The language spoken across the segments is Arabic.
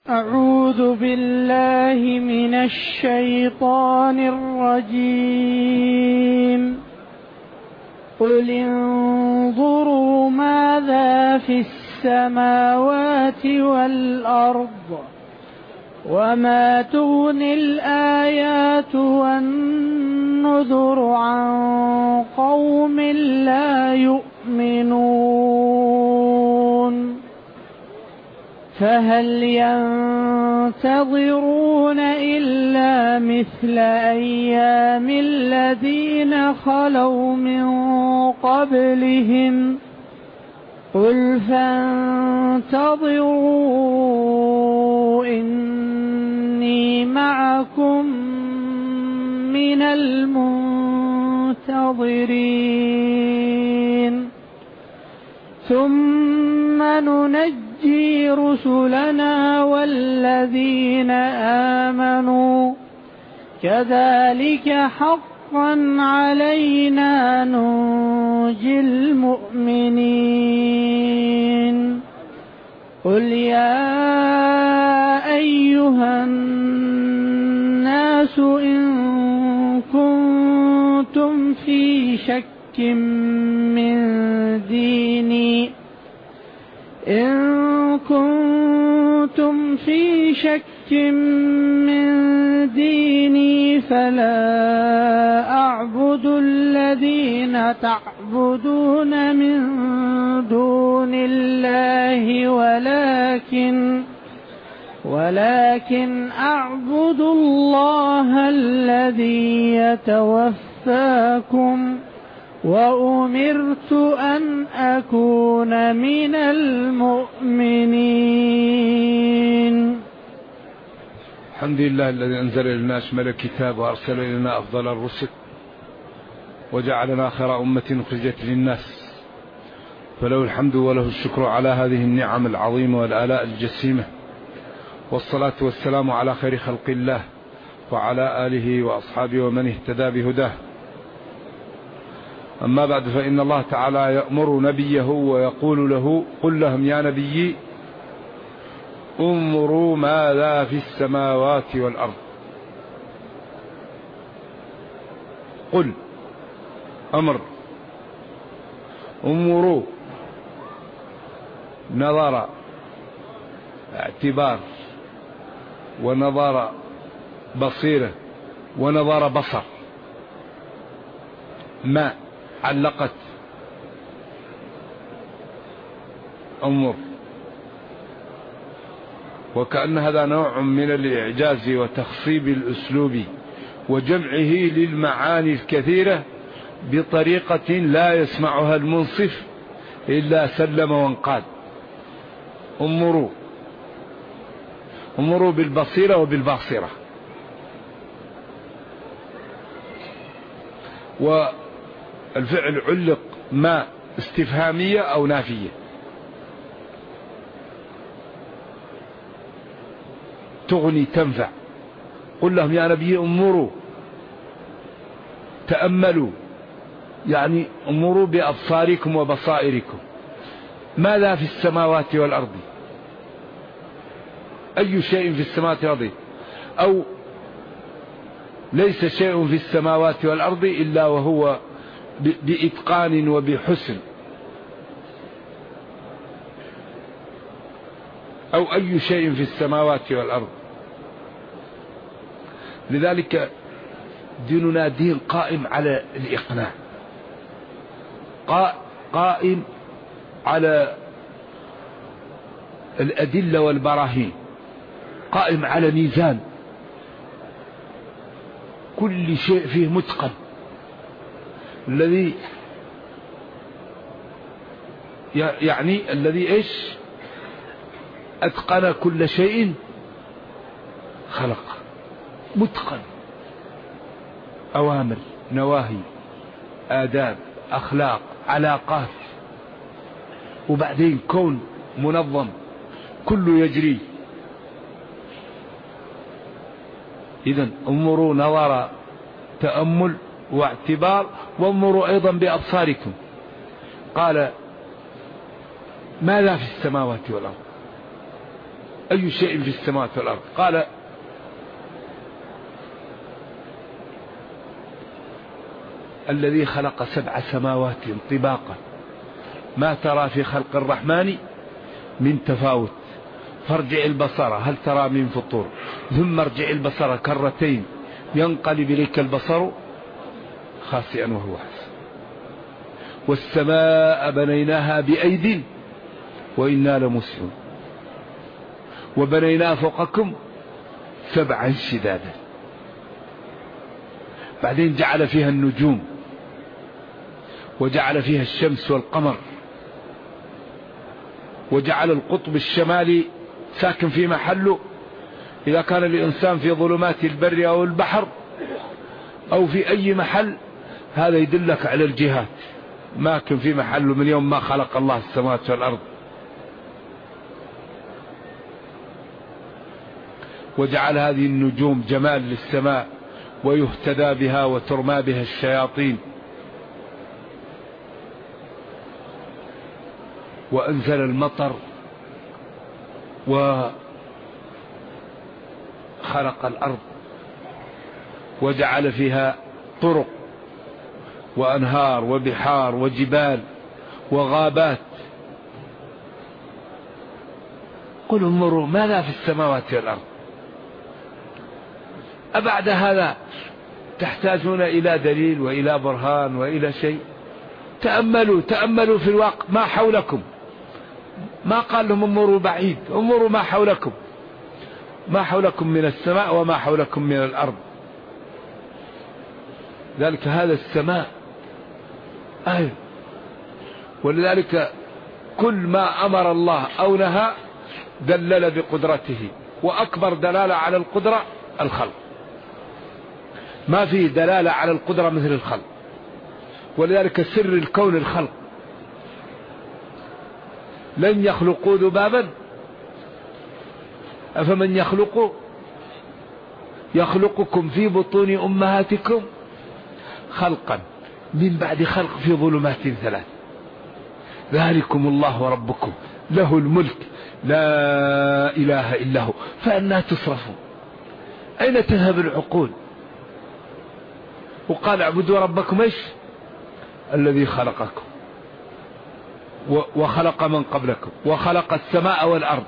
أعوذ بالله من الشيطان الرجيم. قل انظروا ماذا في السماوات والأرض وما تغني الآيات والنذر عن قوم لا يؤمنون. فهل ينتظرون إلا مثل أيام الذين خلوا من قبلهم؟ قل فانتظروا إني معكم من المنتظرين. ثم ننجي رسلنا والذين آمنوا كذلك حقا علينا ننجي المؤمنين. قل يا أيها الناس إن كنتم في شك من ديني فلا أعبد الذين تعبدون من دون الله ولكن أعبد الله الذي يتوفاكم وأمرت أن أكون من المؤمنين. الحمد لله الذي أنزل إلينا أشمل الكتاب وأرسل إلينا أفضل الرسل وجعلنا خير أمة أخرجت للناس، فله الحمد وله الشكر على هذه النعم العظيمة والآلاء الجسيمة، والصلاة والسلام على خير خلق الله وعلى آله وأصحابه ومن اهتدى بهداه. أما بعد، فإن الله تعالى يأمر نبيه ويقول له: قل لهم يا نبي انظروا ماذا في السماوات والأرض. قل أمر، انظروا نظر اعتبار ونظر بصيرة ونظر بصر، ما علقت انظر، وكأن هذا نوع من الإعجاز وتخصيب الأسلوب وجمعه للمعاني الكثيرة بطريقة لا يسمعها المنصف إلا سلم وانقاد. انظروا بالبصيرة وبالباصرة. والفعل علق ما استفهامية أو نافية، تغني تنفع. قل لهم يا نبي انظروا، تأملوا، يعني انظروا بأبصاركم وبصائركم ماذا في السماوات والأرض، أي شيء في السماوات والأرض، أو ليس شيء في السماوات والأرض إلا وهو بإتقان وبحسن، أو أي شيء في السماوات والأرض. لذلك ديننا دين قائم على الإقناع، قائم على الأدلة والبراهين، قائم على ميزان، كل شيء فيه متقن. الذي يعني الذي إيش أتقن كل شيء خلق، متقن، أوامر، نواهي، آداب، أخلاق، علاقات، وبعدين كون منظم كله يجري. إذن انظروا نظر تأمل واعتبار، وانظروا أيضا بأبصاركم. قال ماذا في السماوات والأرض، أي شيء في السماوات والأرض؟ قال الذي خلق 7 سماوات طباقا ما ترى في خلق الرحمن من تفاوت فارجع البصر هل ترى من فطور ثم ارجع البصر كرتين ينقلب إليك البصر خاسئا وهو حسن والسماء بنيناها بأيد وإنا لموسعون وبنيناها فوقكم 7 شدادا. بعدين جعل فيها النجوم وجعل فيها الشمس والقمر وجعل القطب الشمالي ساكن في محله. إذا كان الإنسان في ظلمات البر أو البحر أو في أي محل هذا يدلك على الجهات، ماكن في محله من يوم ما خلق الله السماوات والأرض. وجعل هذه النجوم جمال للسماء ويهتدى بها وترمى بها الشياطين. وأنزل المطر وخلق الأرض وجعل فيها طرق وأنهار وبحار وجبال وغابات. قل انظروا ماذا في السماوات والأرض. أبعد هذا تحتاجون إلى دليل وإلى برهان وإلى شيء؟ تأملوا في الواقع ما حولكم. ما قال لهم انظروا بعيد، انظروا ما حولكم، ما حولكم من السماء وما حولكم من الأرض. ذلك هذا السماء آية. ولذلك كل ما أمر الله أو نهى دلل بقدرته، وأكبر دلالة على القدرة الخلق. ما في دلالة على القدرة مثل الخلق. ولذلك سر الكون الخلق. لن يخلقوا ذبابا أفمن يخلقكم في بطون أمهاتكم خلقا من بعد خلق في ظلمات 3. ذلكم الله ربكم له الملك لا إله إلا هو فأنى تصرفون. أين تذهب العقول؟ وقال اعبدوا ربكم ايش؟ الذي خلقكم وخلق من قبلكم وخلق السماء والأرض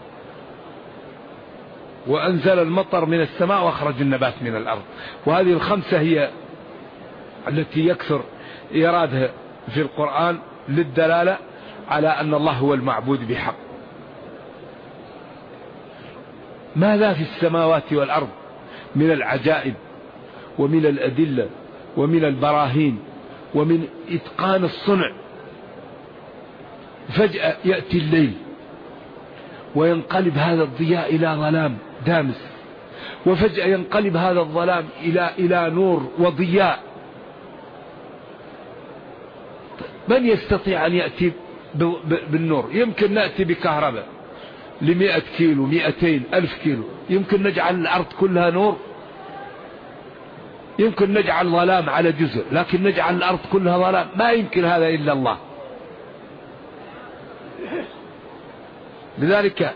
وأنزل المطر من السماء وأخرج النبات من الأرض. وهذه الخمسة هي التي يكثر إيرادها في القرآن للدلالة على أن الله هو المعبود بحق. ماذا في السماوات والأرض من العجائب ومن الأدلة ومن البراهين ومن إتقان الصنع. فجأة يأتي الليل وينقلب هذا الضياء إلى ظلام دامس، وفجأة ينقلب هذا الظلام إلى نور وضياء. من يستطيع أن يأتي بالنور؟ يمكن نأتي بكهرباء 100 كيلو 200 ألف كيلو. يمكن نجعل الأرض كلها نور؟ يمكن نجعل ظلام على جزء، لكن نجعل الأرض كلها ظلام ما يمكن هذا إلا الله. لذلك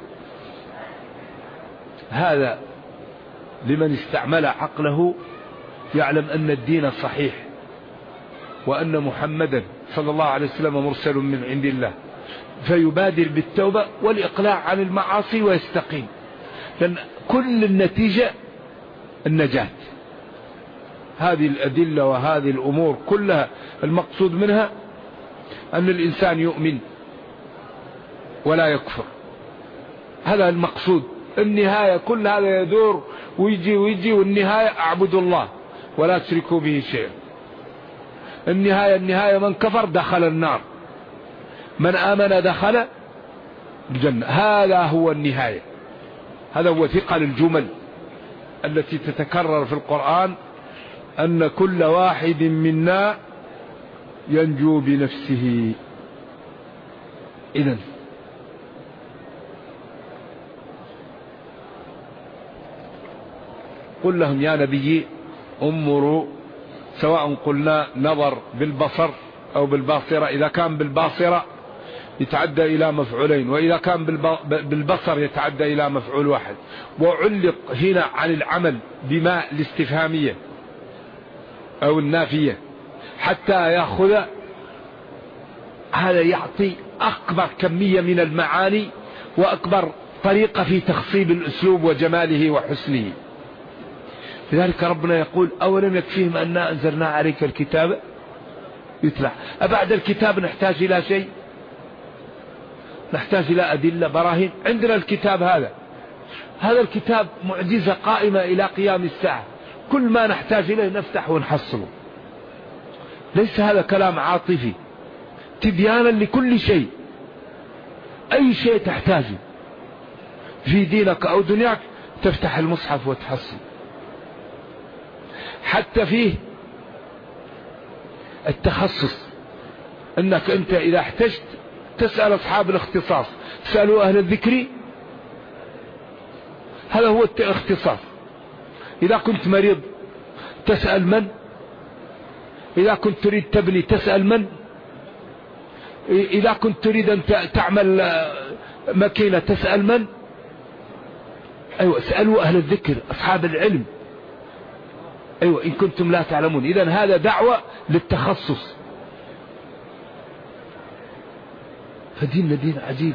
هذا لمن استعمل عقله يعلم أن الدين صحيح، وأن محمدا صلى الله عليه وسلم مرسل من عند الله، فيبادر بالتوبة والإقلاع عن المعاصي ويستقيم، لأن كل النتيجة النجاة. هذه الأدلة وهذه الأمور كلها المقصود منها أن الإنسان يؤمن ولا يكفر. هذا المقصود. النهاية كل هذا يدور ويجي والنهاية اعبدوا الله ولا تشركوا به شيئا. النهاية من كفر دخل النار، من آمن دخل الجنة. هذا هو النهاية. هذا هو ثقل الجمل التي تتكرر في القرآن، أن كل واحد منا ينجو بنفسه. إذن قل لهم يا نبي انظروا، سواء قلنا نظر بالبصر أو بالباصرة. إذا كان بالباصرة يتعدى إلى مفعولين، وإذا كان بالبصر يتعدى إلى مفعول واحد. وعلق هنا عن العمل بما الاستفهامية أو النافية حتى يأخذ، هذا يعطي أكبر كمية من المعاني وأكبر طريقة في تخصيب الأسلوب وجماله وحسنه. لذلك ربنا يقول أولم يكفيهم أننا أنزلنا عليك الكتاب يتلى. أبعد الكتاب نحتاج إلى شيء؟ نحتاج إلى أدلة براهين. عندنا الكتاب هذا الكتاب معجزة قائمة إلى قيام الساعة، كل ما نحتاج إليه نفتح ونحصله. ليس هذا كلام عاطفي، تبيانا لكل شيء. أي شيء تحتاجه في دينك أو دنياك تفتح المصحف وتحصل. حتى فيه التخصص، أنك أنت إذا احتجت تسأل أصحاب الاختصاص، سألوا أهل الذكر، هذا هو الاختصاص. إذا كنت مريض تسأل من؟ إذا كنت تريد تبني تسأل من؟ إذا كنت تريد أن تعمل ماكينة تسأل من؟ أيوة، اسألوا أهل الذكر أصحاب العلم. أيوة، إن كنتم لا تعلمون. إذن هذا دعوة للتخصص. فديننا دين عجيب.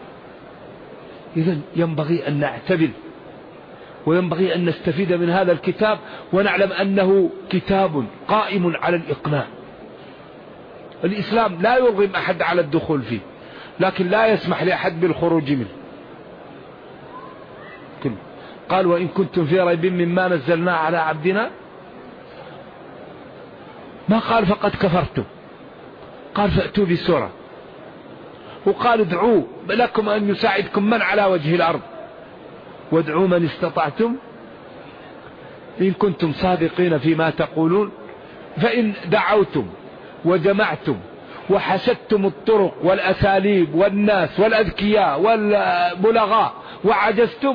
إذن ينبغي أن نعتبر، وينبغي أن نستفيد من هذا الكتاب، ونعلم أنه كتاب قائم على الإقناع. الإسلام لا يرغم أحد على الدخول فيه، لكن لا يسمح لأحد بالخروج منه. قال وإن كنتم في ريب مما نزلنا على عبدنا، ما قال فقد كفرتم، قال فأتوا بسورة، وقال ادعوا لكم أن يساعدكم من على وجه الأرض، وادعوا من استطعتم إن كنتم صادقين فيما تقولون. فإن دعوتم وجمعتم وحشدتم الطرق والأساليب والناس والأذكياء والبلغاء وعجزتم،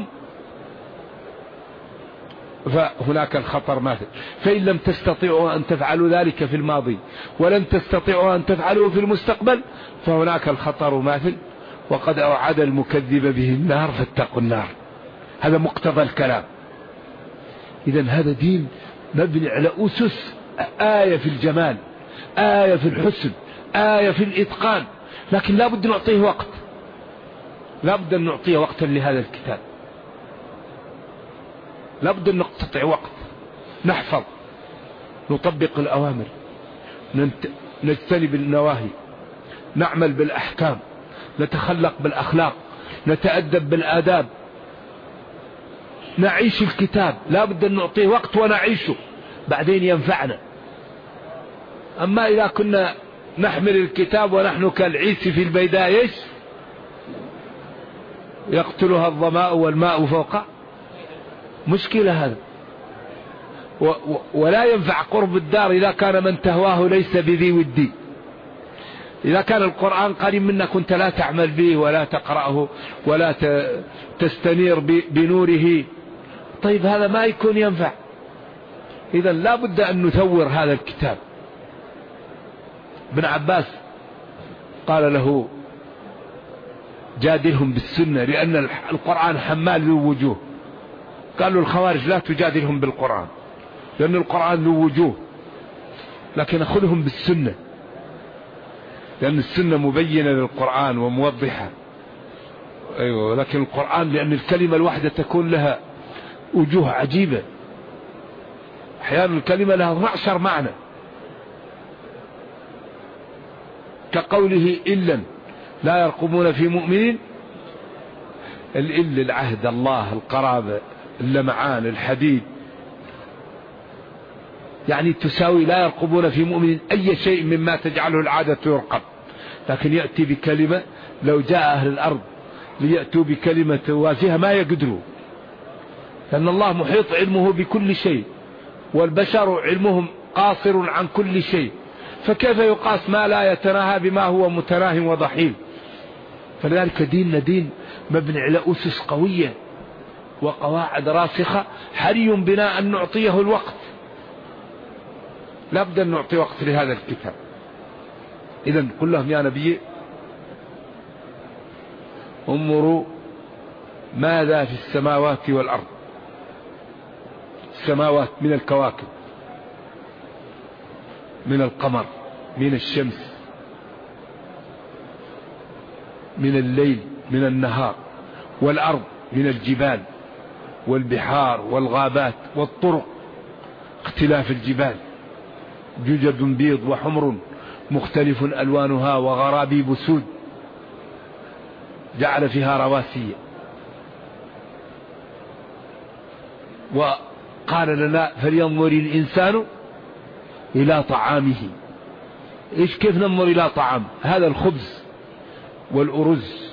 فهناك الخطر ماثل. فإن لم تستطيعوا أن تفعلوا ذلك في الماضي ولن تستطيعوا أن تفعلوا في المستقبل، فهناك الخطر ماثل، وقد أوعد المكذب به النار فاتقوا النار. هذا مقتضى الكلام. إذن هذا دين مبني على أسس، آية في الجمال، آية في الحسن، آية في الإتقان، لكن لا بد نعطيه وقت، لا بد أن نعطيه وقتا لهذا الكتاب، لا بد أن نقتطع وقت، نحفظ، نطبق الأوامر، نجتنب النواهي، نعمل بالأحكام، نتخلق بالأخلاق، نتأدب بالآداب، نعيش الكتاب. لا بد أن نعطيه وقت ونعيشه، بعدين ينفعنا. أما إذا كنا نحمل الكتاب ونحن كالعيس في البيداء يقتلها الظماء والماء فوق، مشكلة هذا. ولا ينفع قرب الدار إذا كان من تهواه ليس بذي ودي. إذا كان القرآن قريب منك كنت لا تعمل به ولا تقرأه ولا تستنير بنوره، طيب هذا ما يكون ينفع. إذا لا بد أن نثور هذا الكتاب. ابن عباس قال له جادلهم بالسنة لأن القرآن حمال ذو وجوه. قال له الخوارج لا تجادلهم بالقرآن لأن القرآن ذو وجوه، لكن أخذهم بالسنة لأن السنة مبينة للقرآن وموضحة. أيوة، لكن القرآن لأن الكلمة الواحدة تكون لها وجوه عجيبة، أحيانا الكلمة لها 12 معنى، كقوله إلا لا يرقبون في مؤمن. الإل العهد، الله، القرابة، اللمعان، الحديد، يعني تساوي لا يرقبون في مؤمن أي شيء مما تجعله العادة يرقب. لكن يأتي بكلمة لو جاء أهل الأرض ليأتوا بكلمة توازيها ما يقدروا، لأن الله محيط علمه بكل شيء والبشر علمهم قاصر عن كل شيء، فكيف يقاس ما لا يتناهى بما هو متناه وضحيل. فلذلك ديننا دين مبني على أسس قوية وقواعد راسخة، حري بنا أن نعطيه الوقت، لا بد أن نعطي وقت لهذا الكتاب. إذن قل لهم يا نبي انظروا ماذا في السماوات والأرض. السماوات من الكواكب، من القمر، من الشمس، من الليل، من النهار. والأرض من الجبال والبحار والغابات والطرق، اختلاف الجبال، ججد بيض وحمر مختلف ألوانها وغرابيب سود، جعل فيها رواسي. وقال لنا فلينظر الإنسان إلى طعامه. إيش كيف ننظر إلى طعام؟ هذا الخبز والأرز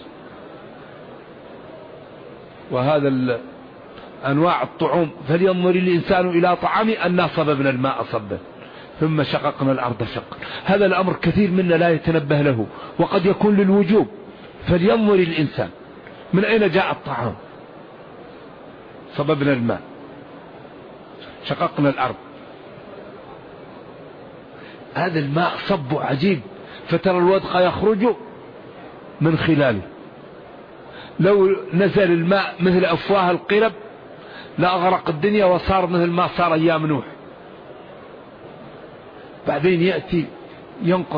وهذا أنواع الطعوم. فلينظر الإنسان إلى طعامه أنا صببنا الماء صبا ثم شققنا الأرض شقا. هذا الأمر كثير منا لا يتنبه له، وقد يكون للوجوب. فلينظر الإنسان من أين جاء الطعام؟ صببنا الماء، شققنا الأرض. هذا الماء صب عجيب، فترى الودق يخرج من خلاله. لو نزل الماء مثل أفواه القرب لأغرق الدنيا وصار مثل ما صار أيام نوح. بعدين يأتي ينقض،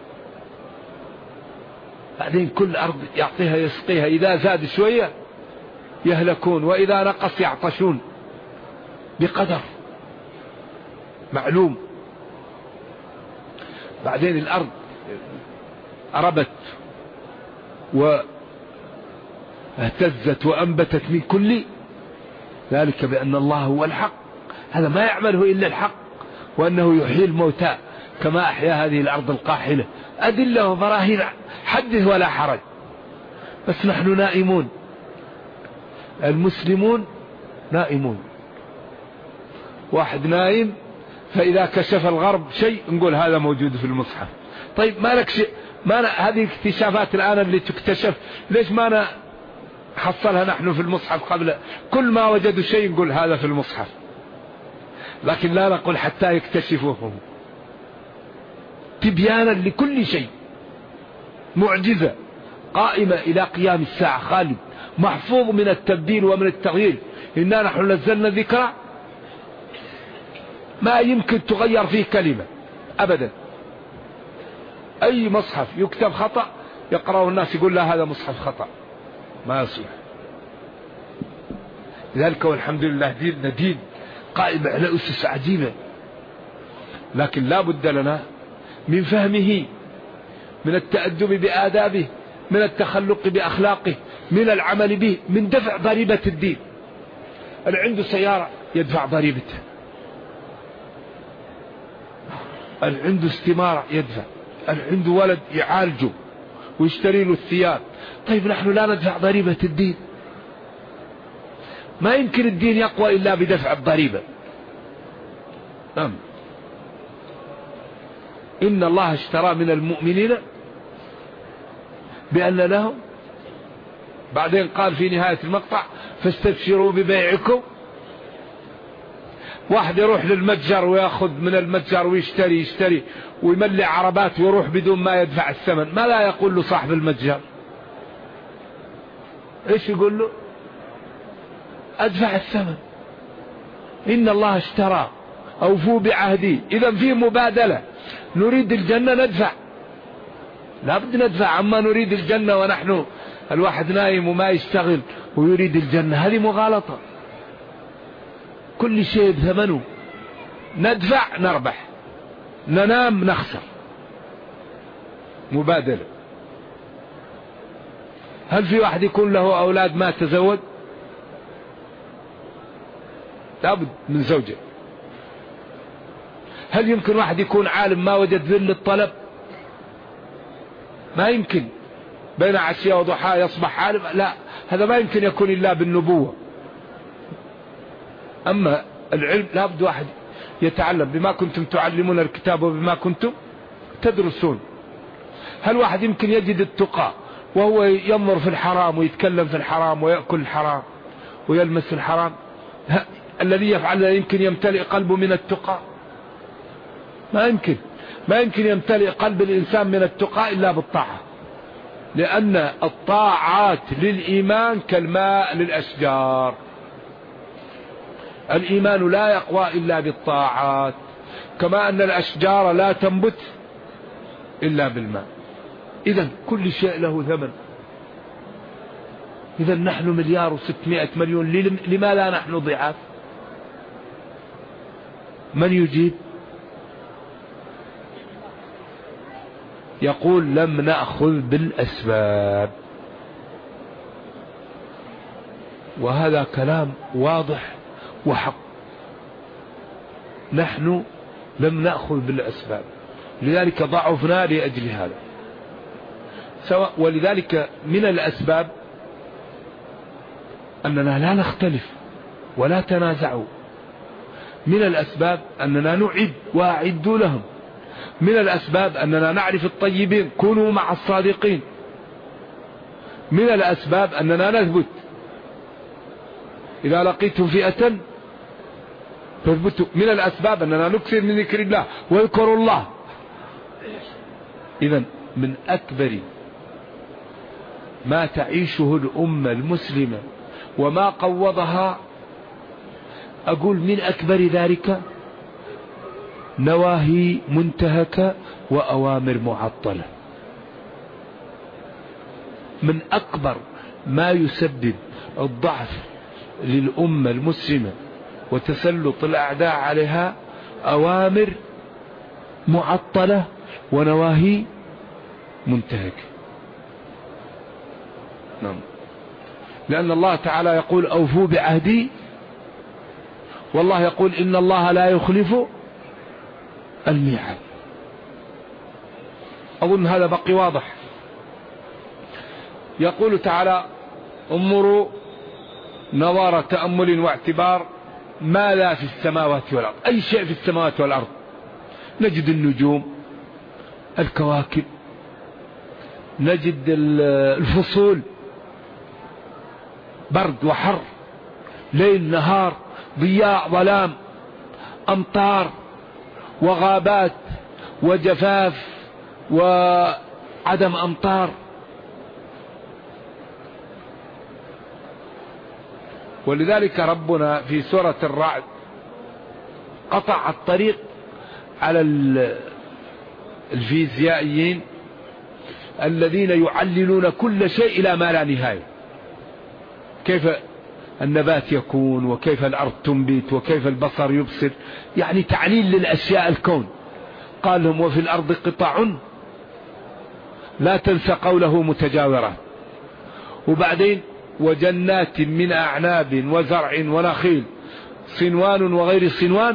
بعدين كل أرض يعطيها يسقيها، إذا زاد شوية يهلكون وإذا نقص يعطشون، بقدر معلوم. بعدين الأرض ربت واهتزت وأنبتت من كل ذلك بأن الله هو الحق. هذا ما يعمله إلا الحق، وأنه يحيي الموتى كما أحيا هذه الأرض القاحلة. أدلة وبراهين حدث ولا حرج، بس نحن نائمون. المسلمون نائمون. واحد نائم فإذا كشف الغرب شيء نقول هذا موجود في المصحف. طيب ما لك شيء، هذه الاكتشافات الآن اللي تكتشف ليش ما حصلها نحن في المصحف قبل؟ كل ما وجدوا شيء نقول هذا في المصحف، لكن لا نقول حتى يكتشفوه. تبيانا لكل شيء، معجزة قائمة إلى قيام الساعة، خالد محفوظ من التبديل ومن التغيير. إنا نحن نزلنا الذكر ما يمكن تغير فيه كلمة أبدا. أي مصحف يكتب خطأ يقرأه الناس يقول لا هذا مصحف خطأ، ما يصلح. لذلك والحمد لله ديننا دين قائم على أسس عجيبة، لكن لا بد لنا من فهمه، من التأدب بآدابه، من التخلق بأخلاقه، من العمل به، من دفع ضريبة الدين. اللي عنده سيارة يدفع ضريبتها، اللي عنده استمارة يدفع، اللي عنده ولد يعالجه ويشتري له الثياب. طيب نحن لا ندفع ضريبة الدين؟ ما يمكن الدين يقوى إلا بدفع الضريبة. إن الله اشترى من المؤمنين بأن لهم، بعدين قال في نهاية المقطع فاستبشروا ببيعكم. واحد يروح للمتجر ويأخذ من المتجر ويشتري ويملي عربات ويروح بدون ما يدفع الثمن، ما لا يقول له صاحب المتجر؟ ايش يقول له؟ ادفع الثمن. إن الله اشترى أوفوا بعهدي. إذا في مبادلة، نريد الجنة ندفع، لا بد ندفع عما نريد الجنة ونحن الواحد نايم وما يشتغل ويريد الجنة. هذه مغالطة. كل شيء بثمنه، ندفع نربح، ننام نخسر، مبادلة. هل في واحد يكون له أولاد ما تزوج؟ لابد من زوجة. هل يمكن واحد يكون عالم ما وجد ذل الطلب؟ ما يمكن. بين عشية وضحاها يصبح عالم، لا، هذا ما يمكن يكون إلا بالنبوة. أما العلم لابد واحد يتعلم. بما كنتم تعلمون الكتاب وبما كنتم تدرسون. هل واحد يمكن يجد التقى وهو ينظر في الحرام ويتكلم في الحرام ويأكل الحرام ويلمس الحرام؟ الذي يفعل يمكن يمتلئ قلبه من التقى؟ ما يمكن. ما يمكن يمتلئ قلب الإنسان من التقى إلا بالطاعة. لأن الطاعات للإيمان كالماء للأشجار، الإيمان لا يقوى إلا بالطاعات، كما أن الأشجار لا تنبت إلا بالماء. إذن كل شيء له ثمن. إذن نحن 1,600,000,000، لما لا نحن ضعاف؟ من يجيب؟ يقول لم نأخذ بالأسباب، وهذا كلام واضح وحق. نحن لم نأخذ بالأسباب، لذلك ضعفنا لأجل هذا. ولذلك من الأسباب أننا لا نختلف ولا تنازعوا، من الأسباب أننا نعد وأعدوا لهم، من الأسباب أننا نعرف الطيبين كونوا مع الصادقين، من الأسباب أننا نثبت إذا لقيتم فئة فاثبتوا، من الأسباب أننا نكثر من ذكر الله ويذكر الله. إذن من أكبر ما تعيشه الأمة المسلمة وما قوضها، أقول من أكبر ذلك نواهي منتهكة وأوامر معطلة. من أكبر ما يسبب الضعف للأمة المسلمة وتسلط الأعداء عليها أوامر معطلة ونواهي منتهكة. نعم، لأن الله تعالى يقول أوفوا بعهدي، والله يقول إن الله لا يخلف الميعاد. أظن هذا بقي واضح. يقول تعالى انظروا نظر تأمل واعتبار ما لا في السماوات والأرض، أي شيء في السماوات والأرض نجد النجوم، الكواكب، نجد الفصول، برد وحر، ليل نهار، ضياء ظلام، أمطار وغابات وجفاف وعدم أمطار. ولذلك ربنا في سورة الرعد قطع الطريق على الفيزيائيين الذين يعللون كل شيء إلى ما لا نهاية، كيف النبات يكون وكيف الأرض تنبت وكيف البصر يبصر، يعني تعليل للأشياء الكون. قال لهم وفي الأرض قطع لا تنسى قوله متجاورات، وبعدين وجنات من أعناب وزرع ونخيل صنوان وغير صنوان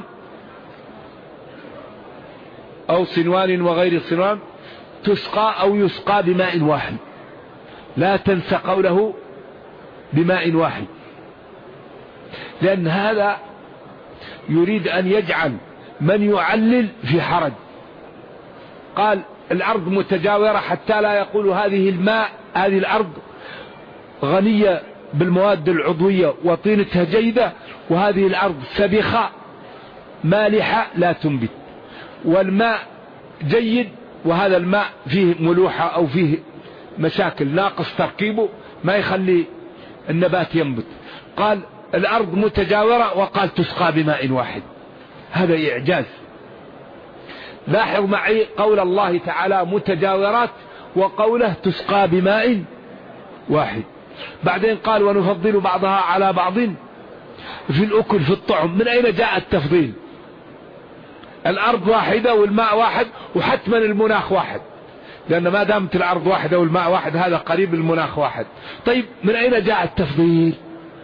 أو صنوان وغير صنوان تسقى أو يسقى بماء واحد، لا تنسى قوله بماء واحد، لأن هذا يريد أن يجعل من يعلل في حرج. قال الأرض متجاورة حتى لا يقول هذه الماء، هذه الأرض غنية بالمواد العضوية وطينتها جيدة، وهذه الأرض سبخة مالحة لا تنبت، والماء جيد وهذا الماء فيه ملوحة أو فيه مشاكل ناقص تركيبه ما يخلي النبات ينبت. قال الأرض متجاورة وقال تسقى بماء واحد، هذا إعجاز. لاحظ معي قول الله تعالى متجاورات وقوله تسقى بماء واحد. بعدين قال ونفضل بعضها على بعض في الأكل في الطعم. من أين جاء التفضيل؟ الأرض واحدة والماء واحد، وحتما المناخ واحد، لأن ما دامت الأرض واحدة والماء واحد هذا قريب المناخ واحد. طيب من أين جاء التفضيل؟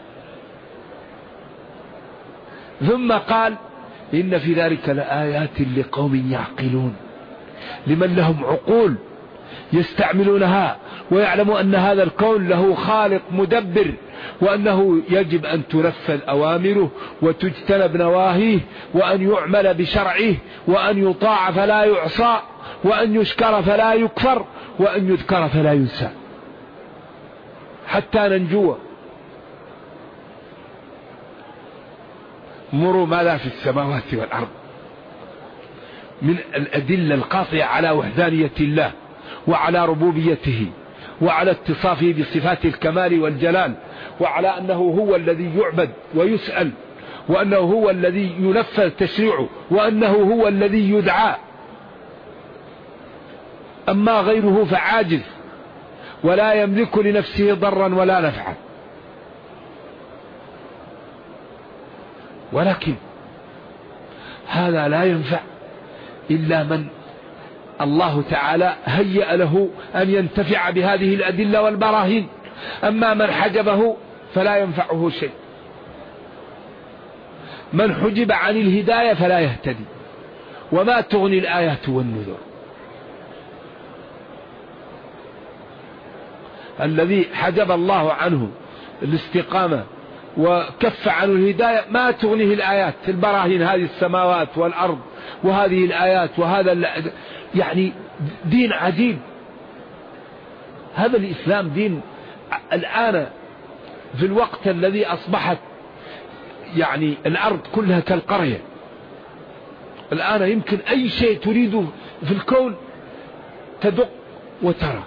ثم قال إن في ذلك لآيات لقوم يعقلون، لمن لهم عقول يستعملونها ويعلموا أن هذا الكون له خالق مدبر، وأنه يجب أن تنفذ أوامره وتجتنب نواهيه، وأن يعمل بشرعه، وأن يطاع فلا يعصى، وأن يشكر فلا يكفر، وأن يذكر فلا ينسى حتى ننجو. مروا ماذا في السماوات والأرض من الأدلة القاطعة على وحدانية الله وعلى ربوبيته وعلى اتصافه بصفات الكمال والجلال، وعلى أنه هو الذي يعبد ويسأل، وأنه هو الذي ينفذ تشريعه، وأنه هو الذي يدعى. أما غيره فعاجز ولا يملك لنفسه ضرا ولا نفعا. ولكن هذا لا ينفع إلا من الله تعالى هيأ له أن ينتفع بهذه الأدلة والبراهين. أما من حجبه فلا ينفعه شيء. من حجب عن الهداية فلا يهتدي، وما تغني الآيات والنذر. الذي حجب الله عنه الاستقامة وكف عنه الهداية ما تغنيه الآيات البراهين، هذه السماوات والأرض وهذه الآيات وهذا يعني دين عجيب. هذا الإسلام دين الآن في الوقت الذي أصبحت يعني الأرض كلها كالقرية. الآن يمكن أي شيء تريده في الكون تدق وترى،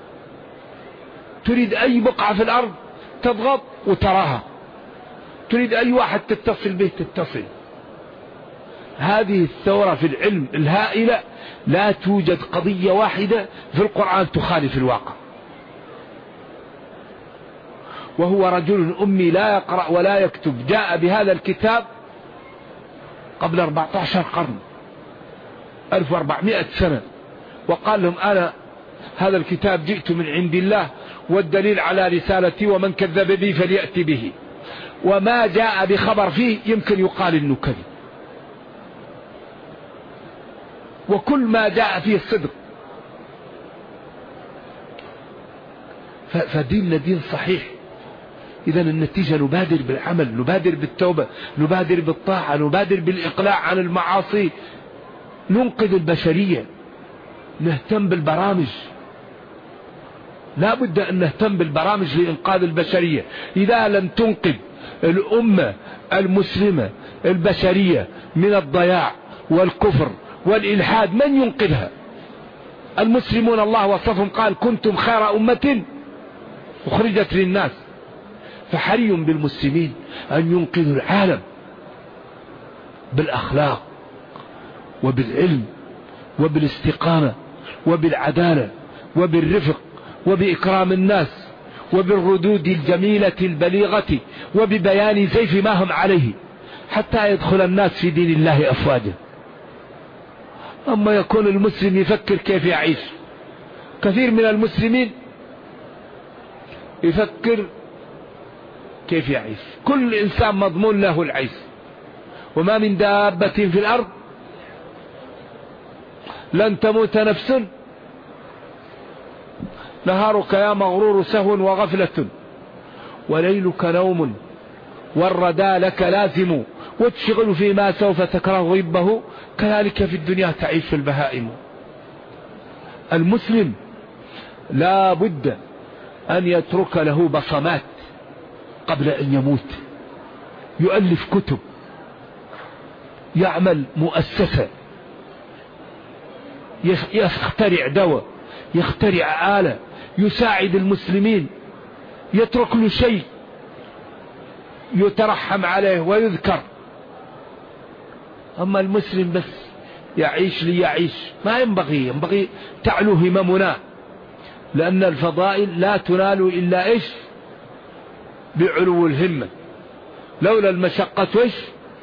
تريد أي بقعة في الأرض تضغط وتراها، تريد أي واحد تتصل به تتصل. هذه الثورة في العلم الهائلة، لا توجد قضية واحدة في القرآن تخالف الواقع. وهو رجل أمي لا يقرأ ولا يكتب، جاء بهذا الكتاب قبل 14 قرن، 1400 سنة، وقال لهم أنا هذا الكتاب جئت من عند الله، والدليل على رسالتي، ومن كذب بي فليأتي به. وما جاء بخبر فيه يمكن يقال إنه كذب، وكل ما جاء فيه الصدق. فديننا دين صحيح. إذا النتيجة نبادر بالعمل، نبادر بالتوبة، نبادر بالطاعة، نبادر بالإقلاع عن المعاصي، ننقذ البشرية، نهتم بالبرامج. لا بد أن نهتم بالبرامج لإنقاذ البشرية. إذا لم تنقذ الأمة المسلمة البشرية من الضياع والكفر والإلحاد من ينقذها؟ المسلمون الله وصفهم قال كنتم خير أمة أخرجت للناس. فحري بالمسلمين أن ينقذوا العالم بالأخلاق وبالعلم وبالاستقامة وبالعدالة وبالرفق وبإكرام الناس وبالردود الجميلة البليغة وببيان زيف ما هم عليه، حتى يدخل الناس في دين الله أفواجا. أما يكون المسلم يفكر كيف يعيش. كثير من المسلمين يفكر كيف يعيش. كل إنسان مضمون له العيش، وما من دابة في الأرض لن تموت نفس، نهارك يا مغرور سهو وغفلة، وليلك نوم، والردى لك لازم، وتشغل فيما سوف تكره غيبه، كذلك في الدنيا تعيش البهائم. المسلم لا بد أن يترك له بصمات قبل أن يموت، يؤلف كتب، يعمل مؤسسة، يخترع دواء، يخترع آلة، يساعد المسلمين، يترك له شيء يترحم عليه ويذكر. أما المسلم بس يعيش ليعيش، ما ينبغي تعلو هممنا، لأن الفضائل لا تنال إلا إيش؟ بعلو الهمة. لولا المشقة إيش؟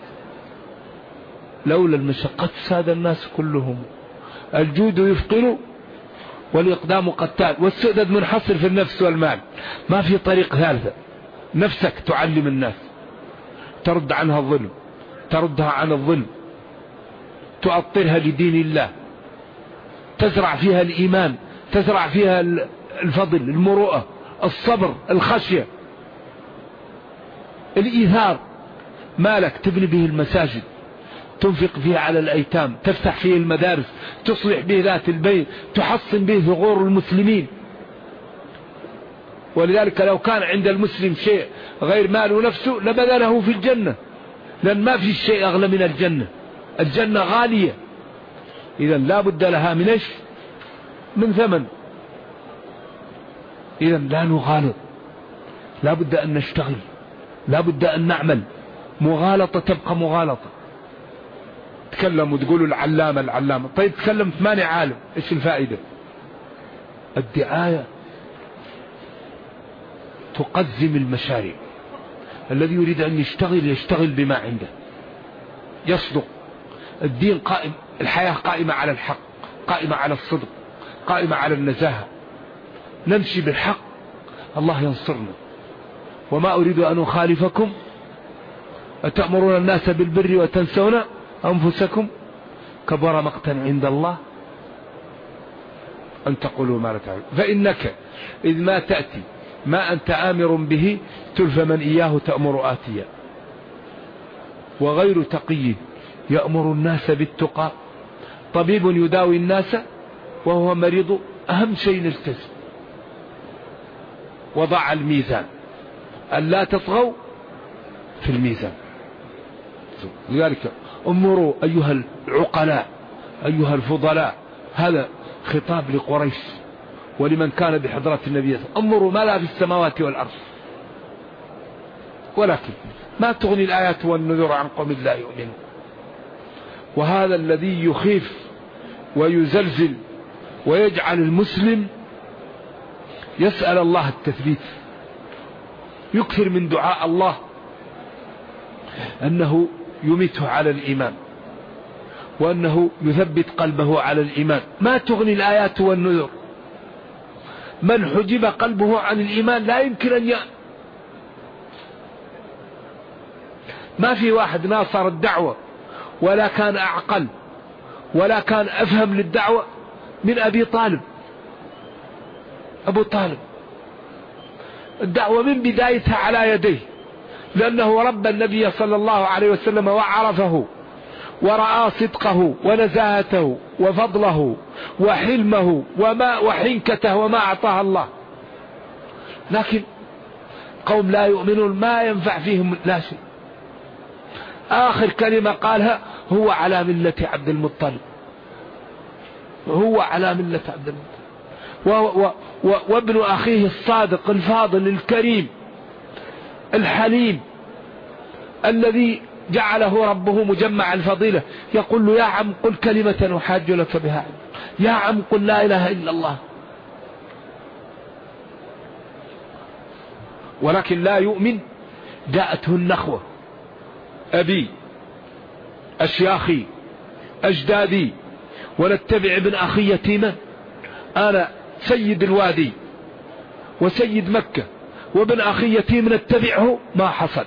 لولا المشقة ساد الناس كلهم. الجود يفقر والإقدام قتال، والسؤدد منحصر في النفس والمال، ما في طريق ثالثة. نفسك تعلم الناس، ترد عنها الظلم، تردها عن الظلم، تؤطرها لدين الله، تزرع فيها الإيمان، تزرع فيها الفضل، المروءة، الصبر، الخشية، الإيثار. مالك تبني به المساجد، تنفق فيه على الأيتام، تفتح فيه المدارس، تصلح به ذات البين، تحصن به ثغور المسلمين. ولذلك لو كان عند المسلم شيء غير ماله نفسه لبذله في الجنة، لأن ما في شيء أغلى من الجنة. الجنة غالية، إذا لا بد لها من إيش؟ من ثمن. إذا لا نغالط، لا بد أن نشتغل، لا بد أن نعمل. مغالطة تبقى مغالطة. تكلم وتقولوا العلامة، طيب تكلم 8 عالم، إيش الفائدة؟ الدعاية تقزم المشاريع. الذي يريد أن يشتغل بما عنده، يصدق. الدين قائم، الحياة قائمة على الحق، قائمة على الصدق، قائمة على النزاهة. نمشي بالحق الله ينصرنا. وما أريد أن أخالفكم أتأمرون الناس بالبر وتنسون أنفسكم كبر مقتا عند الله أن تقولوا ما لا تعلمون. فإنك إذ ما تأتي ما أنت آمر به تلف من إياه تأمر آتيا. وغير تقي يأمر الناس بالتقى. طبيب يداوي الناس وهو مريض، أهم شيء نلتزم. وضع الميزان ألا تطغوا في الميزان. لذلك أمروا أيها العقلاء أيها الفضلاء. هذا خطاب لقريش ولمن كان بحضرة النبي. أمروا ما لا في السماوات والأرض. ولكن ما تغني الآيات والنذر عن قوم لا يؤمنون. وهذا الذي يخيف ويزلزل ويجعل المسلم يسأل الله التثبيت، يكثر من دعاء الله أنه يميته على الإيمان وأنه يثبت قلبه على الإيمان. ما تغني الآيات والنذر. من حجب قلبه عن الإيمان لا يمكن أن ما في واحد ناصر الدعوة ولا كان أعقل ولا كان أفهم للدعوة من أبي طالب. أبو طالب الدعوة من بدايتها على يديه، لأنه ربى النبي صلى الله عليه وسلم وعرفه ورأى صدقه ونزاهته وفضله وحلمه وحنكته وما أعطاه الله. لكن قوم لا يؤمنون ما ينفع فيهم لا شيء. آخر كلمة قالها هو على ملة عبد المطلب، هو على ملة عبد المطلب. وابن أخيه الصادق الفاضل الكريم الحليم الذي جعله ربه مجمع الفضيلة يقول له يا عم قل كلمة أحاج لك بها، يا عم قل لا إله إلا الله. ولكن لا يؤمن. جاءته النخوة، أبي أشياخي أجدادي ونتبع ابن أخي يتيما، أنا سيد الوادي وسيد مكة وابن أخي يتيم نتبعه، ما حصل.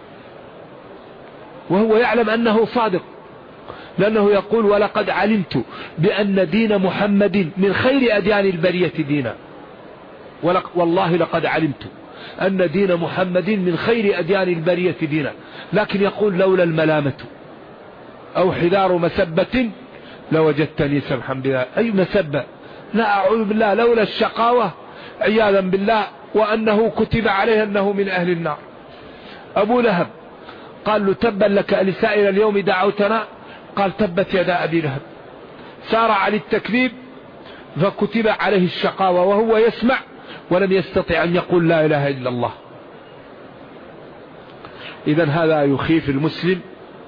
وهو يعلم أنه صادق، لأنه يقول ولقد علمت بأن دين محمد من خير أديان البرية دينا. والله لقد علمت أن دين محمد من خير أديان البرية دينا. لكن يقول لولا الملامة أو حذار مسبة لوجدتني سمحا بها. أي مسبة؟ لا أعوذ بالله، لولا الشقاوة عياذا بالله، وأنه كتب عليه أنه من أهل النار. أبو لهب قال له تبا لك لسائر اليوم دعوتنا، قال تبت يدا أبي لهب. سارع للتكذيب فكتب عليه الشقاوة وهو يسمع ولم يستطع أن يقول لا إله إلا الله. إذن هذا يخيف المسلم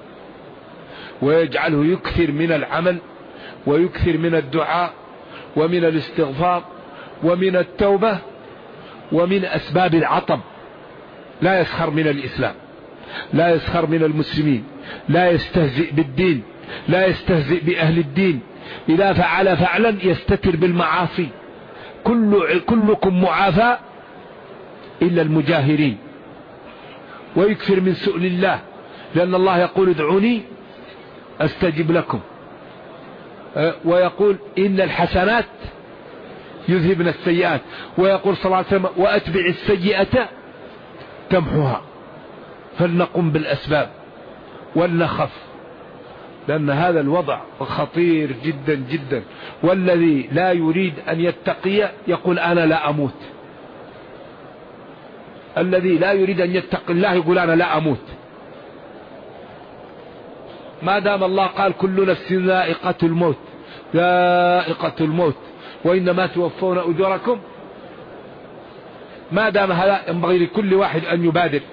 ويجعله يكثر من العمل ويكثر من الدعاء ومن الاستغفار ومن التوبة ومن أسباب العطب. لا يسخر من الإسلام، لا يسخر من المسلمين، لا يستهزئ بالدين، لا يستهزئ بأهل الدين. إذا فعل فعلا يستتر بالمعاصي. كلكم معافى إلا المجاهرين. ويكثر من سؤل الله، لأن الله يقول ادعوني أستجب لكم. ويقول إن الحسنات يذهبن السيئات. ويقول صلى الله عليه وسلم وأتبع السيئة تمحها. فلنقم بالأسباب ولنخف، لأن هذا الوضع خطير جدا جدا. والذي لا يريد أن يتقي يقول أنا لا أموت. الذي لا يريد أن يتقي الله يقول أنا لا أموت. ما دام الله قال كل نفس ذائقة الموت، ذائقة الموت وإنما توفون أجوركم ما دام هذا ينبغي لكل واحد أن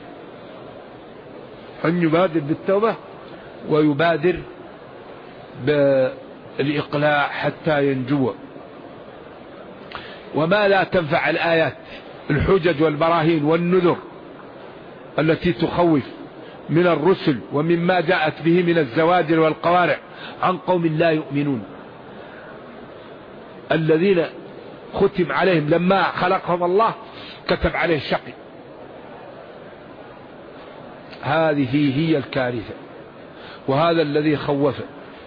يبادر بالتوبة ويبادر بالإقلاع حتى ينجو. وما لا تنفع الآيات الحجج والبراهين والنذر التي تخوف من الرسل ومما جاءت به من الزواجر والقوارع عن قوم لا يؤمنون، الذين ختم عليهم لما خلقهم الله كتب عليه الشقي. هذه هي الكارثة، وهذا الذي خوفه.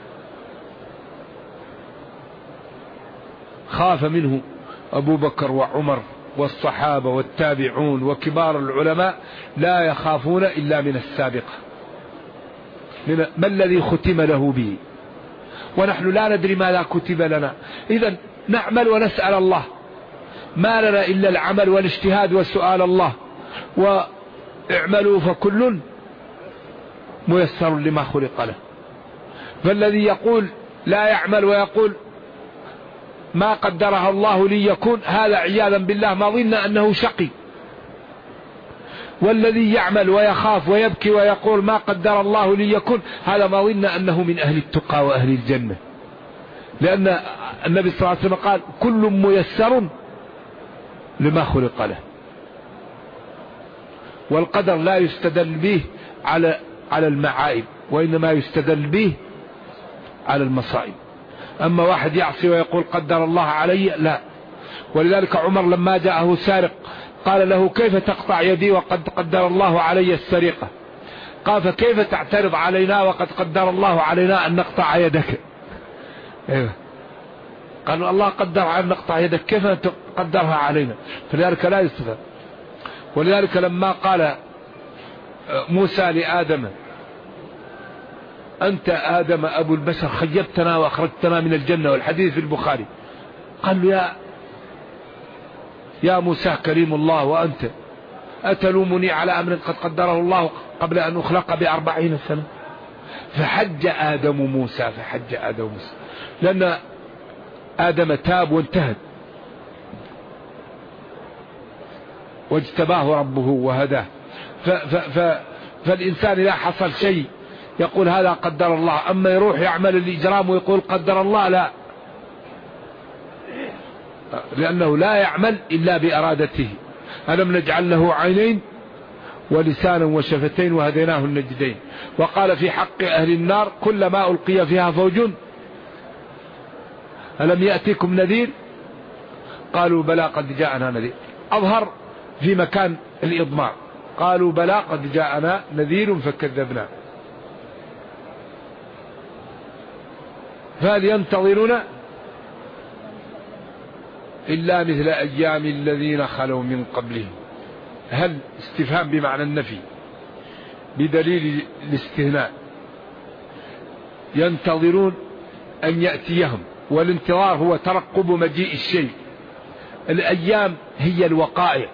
خاف منه أبو بكر وعمر والصحابة والتابعون وكبار العلماء، لا يخافون إلا من السابقة، ما الذي ختم له به، ونحن لا ندري ماذا كتب لنا. إذن نعمل ونسأل الله، ما لنا إلا العمل والاجتهاد وسؤال الله، واعملوا فكل ميسر لما خلق له. فالذي يقول لا يعمل ويقول ما قدرها الله لي يكون، هذا عياذا بالله ما ظن أنه شقي. والذي يعمل ويخاف ويبكي ويقول ما قدر الله لي يكون، هذا ما ظن أنه من أهل التقى وأهل الجنة، لأن النبي صلى الله عليه وسلم قال كل ميسر لما خلق له. والقدر لا يستدل به على المعائب، وإنما يستدل به على المصائب. أما واحد يعصي ويقول قدر الله علي، لا. ولذلك عمر لما جاءه سارق قال له كيف تقطع يدي وقد قدر الله علي السرقة؟ قال فكيف تعترض علينا وقد قدر الله علينا أن نقطع يدك؟ قالوا الله قدر أن نقطع يدك، كيف تقدرها علينا؟ فلذلك لا يستفاد. ولذلك لما قال موسى لآدم أنت آدم أبو البشر خيبتنا وأخرجتنا من الجنة، والحديث في البخاري، قال يا موسى كريم الله وأنت أتلومني على أمر قد قدره الله قبل أن أخلق ب40 سنة؟ فحج آدم موسى لأن آدم تاب وانتهت واجتباه ربه وهداه. فالإنسان إذا حصل شيء يقول هذا قدر الله، أما يروح يعمل الإجرام ويقول قدر الله، لا، لأنه لا يعمل إلا بإرادته. ألم نجعل له عينين ولسانا وشفتين وهديناه النجدين. وقال في حق أهل النار كلما ألقي فيها فوج ألم يأتكم نذير؟ قالوا بلى قد جاءنا نذير. أظهر في مكان الإضمار، قالوا بلى قد جاءنا نذير فكذبنا. فهل ينتظرون إلا مثل أيام الذين خلوا من قبلهم؟ هل استفهام بمعنى النفي بدليل الاستثناء. ينتظرون أن يأتيهم، والانتظار هو ترقب مجيء الشيء. الأيام هي الوقائع.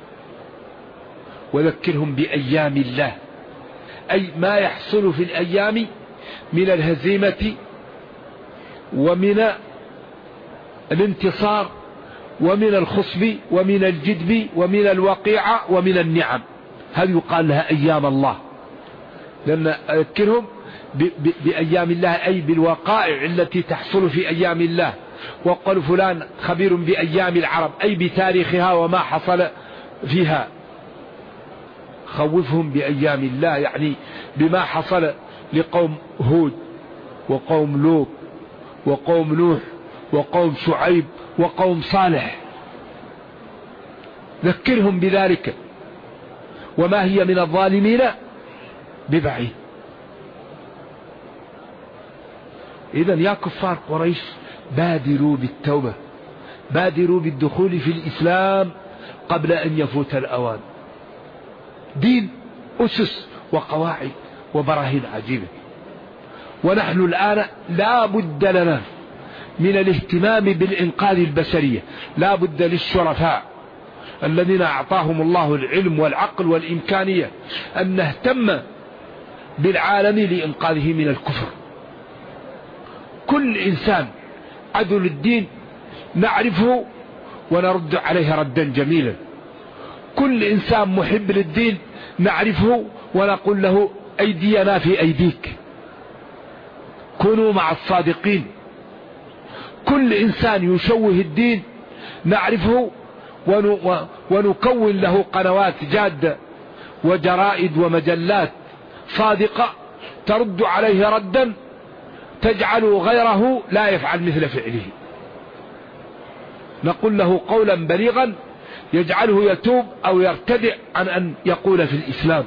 وذكرهم بأيام الله، أي ما يحصل في الأيام من الهزيمة ومن الانتصار ومن الخصب ومن الجدب ومن الوقيعة ومن النعم، هل يقال لها أيام الله؟ لأن أذكرهم بأيام الله أي بالوقائع التي تحصل في أيام الله. وقال فلان خبير بأيام العرب أي بتاريخها وما حصل فيها. خوفهم بأيام الله يعني بما حصل لقوم هود وقوم لوط وقوم نوح وقوم شعيب وقوم صالح، ذكرهم بذلك، وما هي من الظالمين ببعيد. إذن يا كفار قريش بادروا بالتوبة، بادروا بالدخول في الإسلام قبل أن يفوت الأوان. دين أسس وقواعد وبراهين عجيبة. ونحن الآن لا بد لنا من الاهتمام بالإنقاذ البشرية، لا بد للشرفاء الذين أعطاهم الله العلم والعقل والإمكانية أن نهتم بالعالم لإنقاذه من الكفر. كل إنسان عدو الدين نعرفه ونرد عليه ردا جميلا، كل إنسان محب للدين نعرفه ونقول له أيدينا في أيديك، كونوا مع الصادقين. كل إنسان يشوه الدين نعرفه ونكون له قنوات جادة وجرائد ومجلات صادقة ترد عليه ردا تجعل غيره لا يفعل مثل فعله. نقول له قولا بليغا يجعله يتوب أو يرتدع عن أن يقول في الإسلام.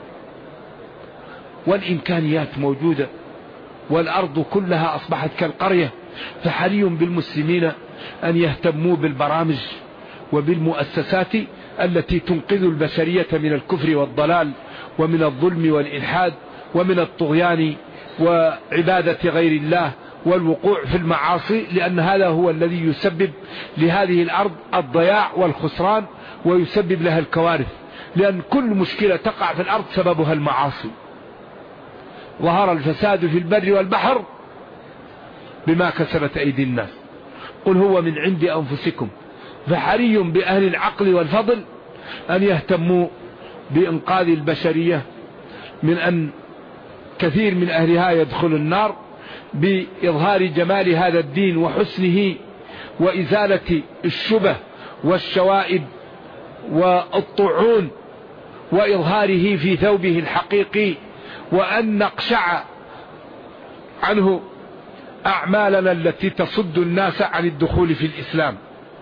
والإمكانيات موجودة والأرض كلها أصبحت كالقرية، فحري بالمسلمين أن يهتموا بالبرامج وبالمؤسسات التي تنقذ البشرية من الكفر والضلال ومن الظلم والإلحاد ومن الطغيان وعبادة غير الله والوقوع في المعاصي، لأن هذا هو الذي يسبب لهذه الأرض الضياع والخسران ويسبب لها الكوارث، لأن كل مشكلة تقع في الأرض سببها المعاصي. ظهر الفساد في البر والبحر بما كسبت أيدي الناس قل هو من عند أنفسكم، فحري بأهل العقل والفضل أن يهتموا بإنقاذ البشرية من أن كثير من أهلها يدخل النار، بإظهار جمال هذا الدين وحسنه وإزالة الشبه والشوائب والطعون وإظهاره في ثوبه الحقيقي، وأن نقشع عنه أعمالنا التي تصد الناس عن الدخول في الإسلام.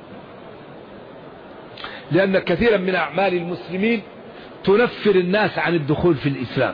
لأن كثيرا من أعمال المسلمين تنفر الناس عن الدخول في الإسلام،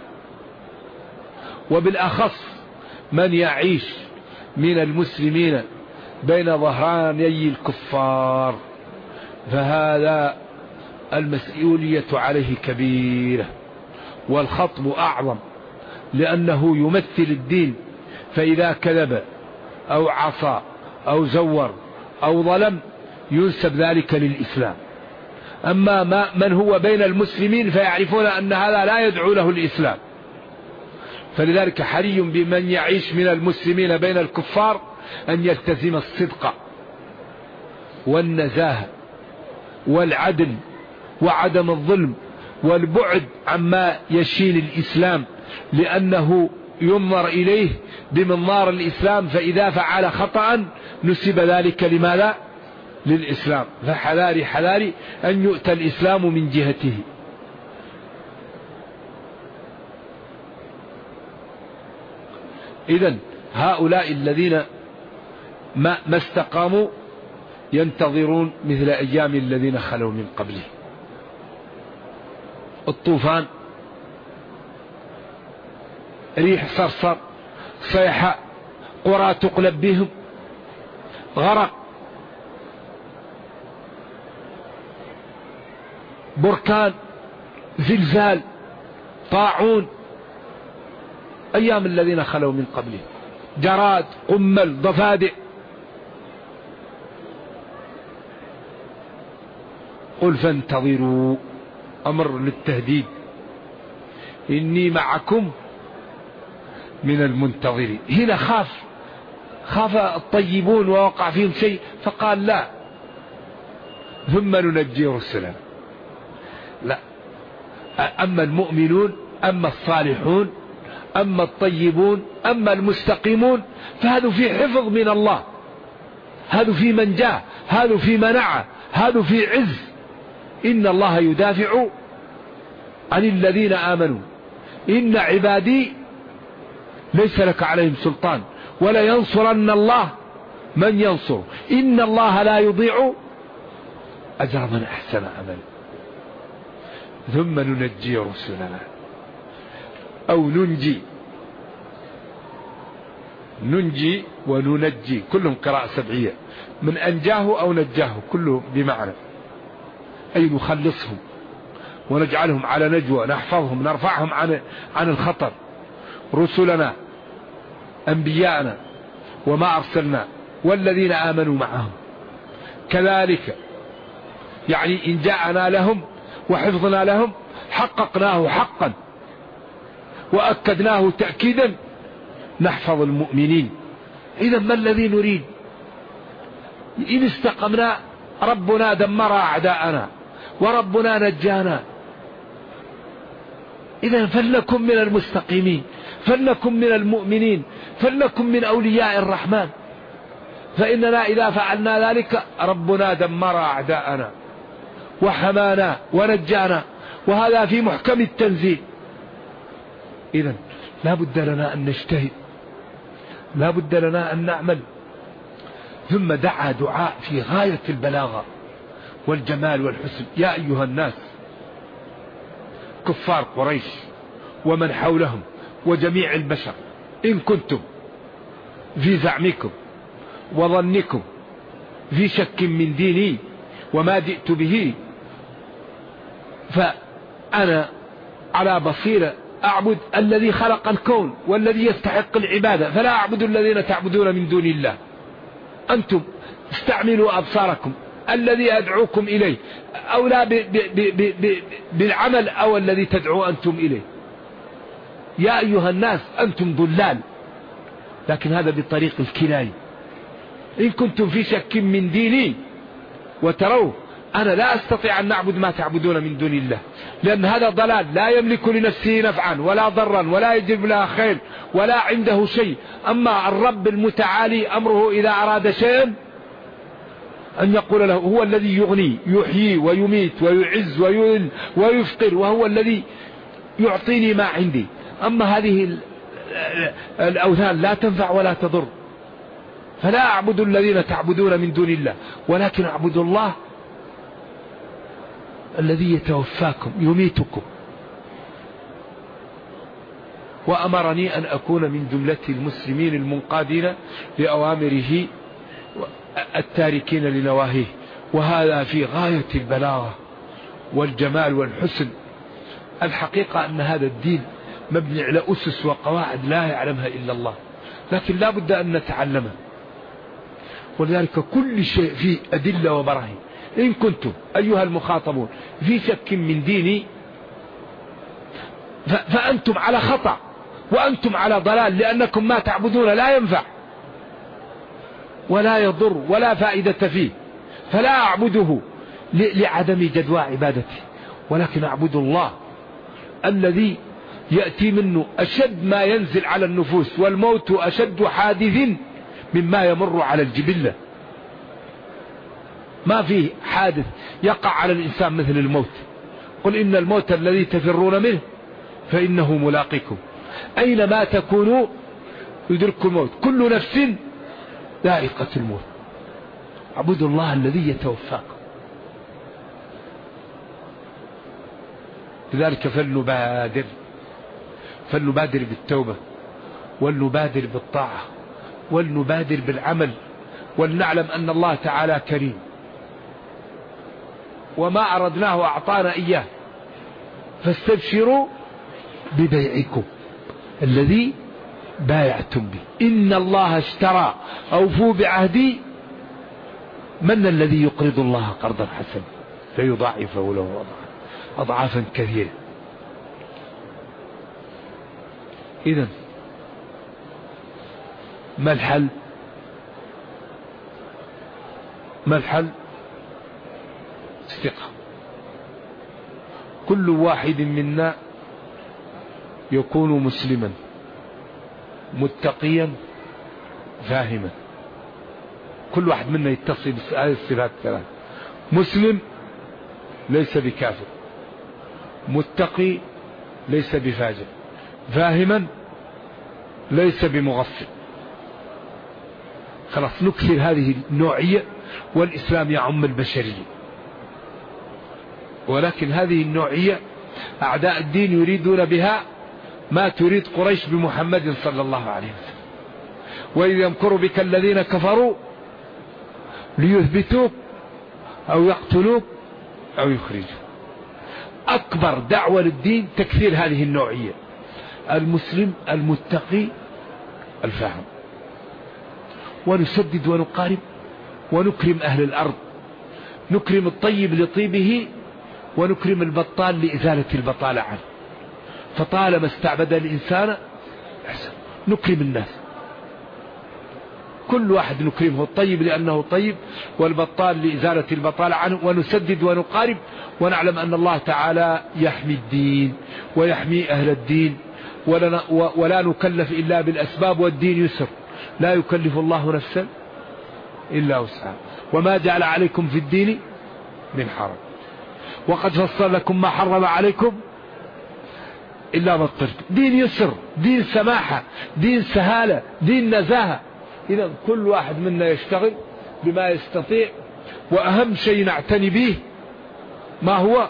وبالأخص من يعيش من المسلمين بين ظهراني الكفار، فهذا المسؤولية عليه كبيرة والخطب أعظم، لأنه يمثل الدين، فإذا كذب أو عصى أو زور أو ظلم ينسب ذلك للإسلام. أما من هو بين المسلمين فيعرفون أن هذا لا يدعو له الإسلام، فلذلك حري بمن يعيش من المسلمين بين الكفار أن يلتزم الصدق والنزاهة والعدل وعدم الظلم والبعد عما يشين الإسلام، لأنه ينظر إليه بمنظار الإسلام، فإذا فعل خطأ نسب ذلك لماذا؟ للإسلام. فحذاري حذاري أن يؤتى الإسلام من جهته. إذن هؤلاء الذين ما استقاموا ينتظرون مثل أيام الذين خلوا من قبله، الطوفان، ريح صرصر، صيحة، قرى تقلب بهم، غرق، بركان، زلزال، طاعون، أيام الذين خلوا من قبله، جراد، قمل، ضفادع. قل فانتظروا، أمر للتهديد، إني معكم من المنتظرين. هنا خاف الطيبون ووقع فيهم شيء فقال لا، ثم ننجي رسلنا. لا، أما المؤمنون، أما الصالحون، أما الطيبون، أما المستقيمون، فهذا في حفظ من الله، هذا في منجاه، هذا في منعه، هذا في عز. إن الله يدافع عن الذين آمنوا، إن عبادي ليس لك عليهم سلطان ولا ينصرن الله من ينصر، إن الله لا يضيع أجر من أحسن عملا. ثم ننجي رسلنا أو ننجي وننجي، كلهم قراءة سبعية، من أنجاه أو نجاه كله بمعنى أي نخلصهم ونجعلهم على نجوى، نحفظهم، نرفعهم عن الخطر. رسلنا أنبياءنا وما أرسلنا والذين آمنوا معهم كذلك، يعني إن جاءنا لهم وحفظنا لهم حققناه حقا وأكدناه تأكيدا، نحفظ المؤمنين. إذا ما الذي نريد؟ إن استقمنا ربنا دمر أعداءنا وربنا نجانا. إذا فلنكن من المستقيمين، فلنكن من المؤمنين، فلنكن من أولياء الرحمن، فإننا إذا فعلنا ذلك ربنا دمر أعداءنا وحمانا ونجانا، وهذا في محكم التنزيل. إذا لا بد لنا أن نجتهد، لا بد لنا أن نعمل. ثم دعا دعاء في غاية البلاغة والجمال والحسن: يا أيها الناس، كفار قريش ومن حولهم وجميع البشر، إن كنتم في زعمكم وظنكم في شك من ديني وما جئت به، فأنا على بصيرة أعبد الذي خلق الكون والذي يستحق العبادة، فلا أعبد الذين تعبدون من دون الله. أنتم استعملوا أبصاركم، الذي أدعوكم إليه أولى بالعمل أو الذي تدعو أنتم إليه. يا أيها الناس أنتم ضلال، لكن هذا بطريق الكناية. إن كنتم في شك من ديني، وتروا أنا لا أستطيع أن نعبد ما تعبدون من دون الله، لأن هذا ضلال لا يملك لنفسه نفعا ولا ضرا ولا يجلب لها خير ولا عنده شيء. أما الرب المتعالي أمره إذا أراد شيئا أن يقول له: هو الذي يغني يحيي ويميت ويعز ويذل ويفقر، وهو الذي يعطيني ما عندي. أما هذه الأوثان لا تنفع ولا تضر، فلا أعبد الذين تعبدون من دون الله، ولكن أعبد الله الذي يتوفاكم يميتكم. وأمرني أن أكون من جملة المسلمين المنقادين لأوامره التاركين لنواهيه. وهذا في غاية البلاغة والجمال والحسن. الحقيقة أن هذا الدين مبني على أسس وقواعد لا يعلمها إلا الله، لكن لا بد أن نتعلمه. ولذلك كل شيء فيه أدلة وبراهين. إن كنتم أيها المخاطبون في شك من ديني فأنتم على خطأ وأنتم على ضلال، لأنكم ما تعبدون لا ينفع ولا يضر ولا فائدة فيه، فلا أعبده لعدم جدوى عبادته، ولكن أعبد الله الذي يأتي منه أشد ما ينزل على النفوس، والموت أشد حادث مما يمر على الجبلة. ما فيه حادث يقع على الإنسان مثل الموت. قل إن الموت الذي تفرون منه فإنه ملاقيكم، أينما تكونوا يدرككم الموت، كل نفس ذائقة الموت. اعبدوا الله الذي يتوفاكم. لذلك فلنبادر بالتوبة، ولنبادر بالطاعة، ولنبادر بالعمل، ولنعلم أن الله تعالى كريم، وما أردناه أعطانا إياه. فاستبشروا ببيعكم الذي بايعتم به. إن الله اشترى، أوفوا بعهدي، من الذي يقرض الله قرضا حسنا فيضاعفه له أضعافا كثيرة. إذن ما الحل؟ استقامة. كل واحد منا يكون مسلما متقيا فاهما. كل واحد منا يتصل بهذه الصفات الثلاث: مسلم ليس بكافر، متقي ليس بفاجر، فاهما ليس بمغفل. خلاص نكسر هذه النوعية، والإسلام يعم البشرية. ولكن هذه النوعية أعداء الدين يريدون بها ما تريد قريش بمحمد صلى الله عليه وسلم. وإذ يمكر بك الذين كفروا ليثبتوك أو يقتلوك أو يخرجوك. أكبر دعوة للدين تكثير هذه النوعية: المسلم المتقي الفاهم. ونسدد ونقارب ونكرم أهل الأرض، نكرم الطيب لطيبه، ونكرم البطال لإزالة البطالة عنه. فطالما استعبد الإنسان نكرم الناس. كل واحد نكرمه، الطيب لأنه طيب، والبطال لإزالة البطالة عنه، ونسدد ونقارب، ونعلم أن الله تعالى يحمي الدين ويحمي أهل الدين، ولا نكلف إلا بالأسباب، والدين يسر، لا يكلف الله نفسا إلا وسعها، وما جعل عليكم في الدين من حرج، وقد فصل لكم ما حرم عليكم إلا ما اضطرتم. دين يسر، دين سماحة، دين سهالة، دين نزاهة. إذا كل واحد منا يشتغل بما يستطيع، وأهم شيء نعتني به ما هو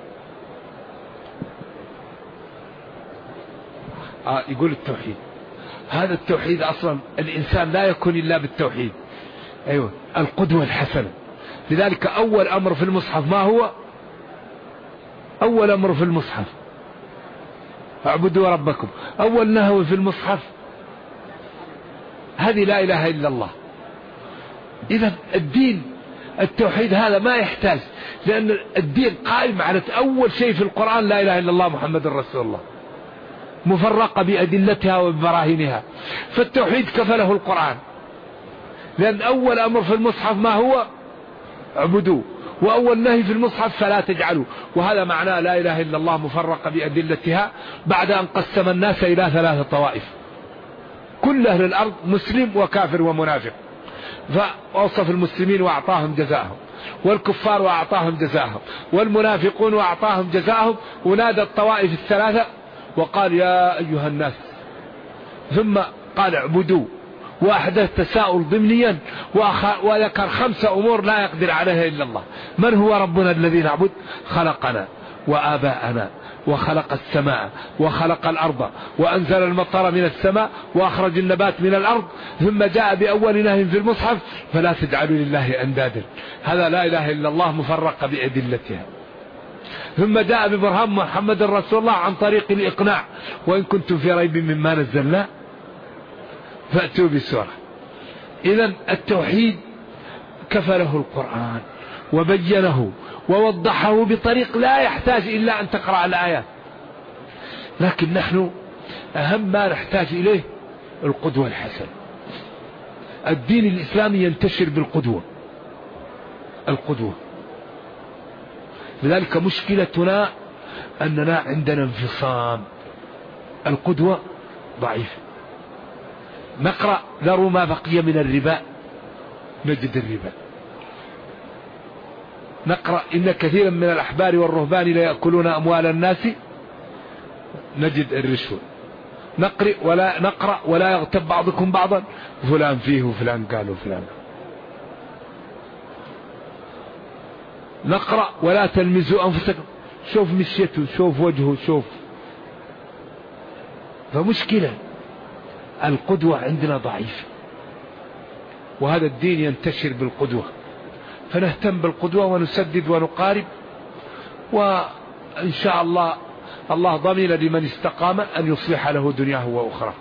يقول التوحيد. هذا التوحيد أصلا الإنسان لا يكون إلا بالتوحيد. أيوة، القدوة الحسنة. لذلك أول أمر في المصحف ما هو؟ أول أمر في المصحف اعبدوا ربكم. أول نهو في المصحف هذه لا إله إلا الله. إذا الدين التوحيد هذا ما يحتاج، لأن الدين قائم على أول شيء في القرآن لا إله إلا الله محمد رسول الله، مفرقة بأدلتها وببراهينها. فالتوحيد كفله القرآن، لأن أول أمر في المصحف ما هو؟ اعبدوا. وأول نهي في المصحف فلا تجعلوا. وهذا معناه لا إله إلا الله مفرقة بأدلتها، بعد أن قسم الناس إلى 3 طوائف، كل أهل الأرض مسلم وكافر ومنافق، فوصف المسلمين وأعطاهم جزاءهم، والكفار وأعطاهم جزاءهم، والمنافقون وأعطاهم جزاءهم، ونادى الطوائف ال3 وقال يا أيها الناس، ثم قال اعبدوا، وأحدث تساؤل ضمنيا، وذكر 5 أمور لا يقدر عليها إلا الله. من هو ربنا الذي نعبد؟ خلقنا وآباءنا، وخلق السماء وخلق الأرض، وأنزل المطر من السماء، وأخرج النبات من الأرض. ثم جاء بأول نهي في المصحف فلا تجعلوا لله أندادا. هذا لا إله إلا الله مفرقة بأدلتها. ثم جاء ببرهان محمد رسول الله عن طريق الإقناع، وإن كنتم في ريب مما نزلنا فأتوا بسورة. إذن التوحيد كفله القرآن وبينه ووضحه بطريق لا يحتاج إلا أن تقرأ الآيات. لكن نحن أهم ما نحتاج إليه القدوة الحسنة. الدين الإسلامي ينتشر بالقدوة، القدوة. لذلك مشكلتنا أننا عندنا انفصام، القدوة ضعيفة. نقرأ ذروا ما بقي من الربا نجد الربا، نقرأ إن كثيرا من الأحبار والرهبان لا يأكلون أموال الناس نجد الرشوة. نقرأ ولا يغتب بعضكم بعضا، فلان فيه وفلان قال وفلان. نقرأ ولا تلمزوا أنفسكم، شوف مشيته، شوف وجهه، شوف. فمشكلة القدوة عندنا ضعيفة، وهذا الدين ينتشر بالقدوة، فنهتم بالقدوة ونسدد ونقارب، وإن شاء الله الله ضمن لمن استقام أن يصلح له دنياه وأخرى.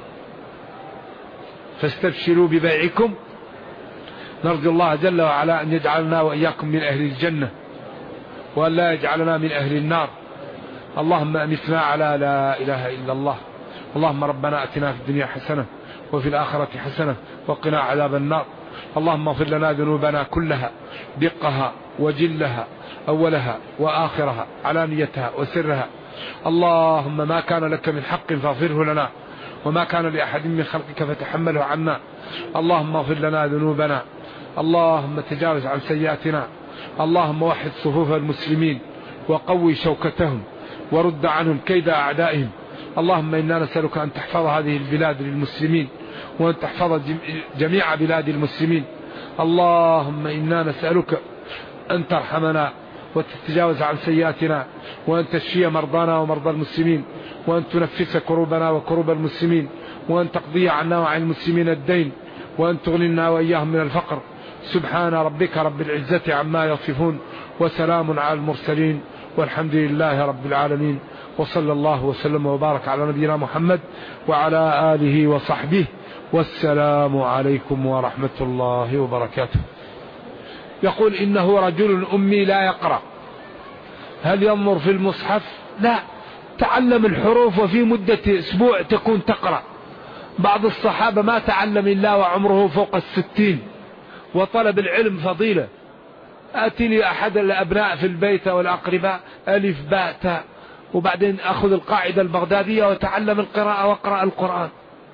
فاستبشروا ببيعكم. نرجو الله جل وعلا أن يجعلنا وإياكم من أهل الجنة، وأن لا يجعلنا من أهل النار. اللهم أمتنا على لا إله إلا الله. اللهم ربنا أتنا في الدنيا حسنة وفي الآخرة حسنة وقنا عذاب النار. اللهم اغفر لنا ذنوبنا كلها، دقها وجلها، أولها وآخرها، علانيتها وسرها. اللهم ما كان لك من حق فاغفره لنا، وما كان لأحد من خلقك فتحمله عنا. اللهم اغفر لنا ذنوبنا، اللهم تجاوز عن سيئاتنا. اللهم وحد صفوف المسلمين وقوي شوكتهم ورد عنهم كيد أعدائهم. اللهم إنا نسألك أن تحفظ هذه البلاد للمسلمين، وأن تحفظ جميع بلاد المسلمين. اللهم إنا نسألك أن ترحمنا وتتجاوز عن سيئاتنا، وأن تشفي مرضانا ومرضى المسلمين، وأن تنفس كروبنا وكروب المسلمين، وأن تقضي عنا وعن المسلمين الدين، وأن تغننا وإياهم من الفقر. سبحان ربك رب العزة عما يصفون، وسلام على المرسلين، والحمد لله رب العالمين. وصلى الله وسلم وبارك على نبينا محمد وعلى آله وصحبه، والسلام عليكم ورحمة الله وبركاته. يقول إنه رجل أمي لا يقرأ، هل ينظر في المصحف؟ لا، تعلم الحروف وفي مدة أسبوع تكون تقرأ. بعض الصحابة ما تعلم إلا وعمره فوق 60، وطلب العلم فضيلة. آتي لي أحد الأبناء في البيت والأقرباء ألف باء تاء، وبعدين أخذ القاعدة البغدادية وتعلم القراءة واقرأ القرآن.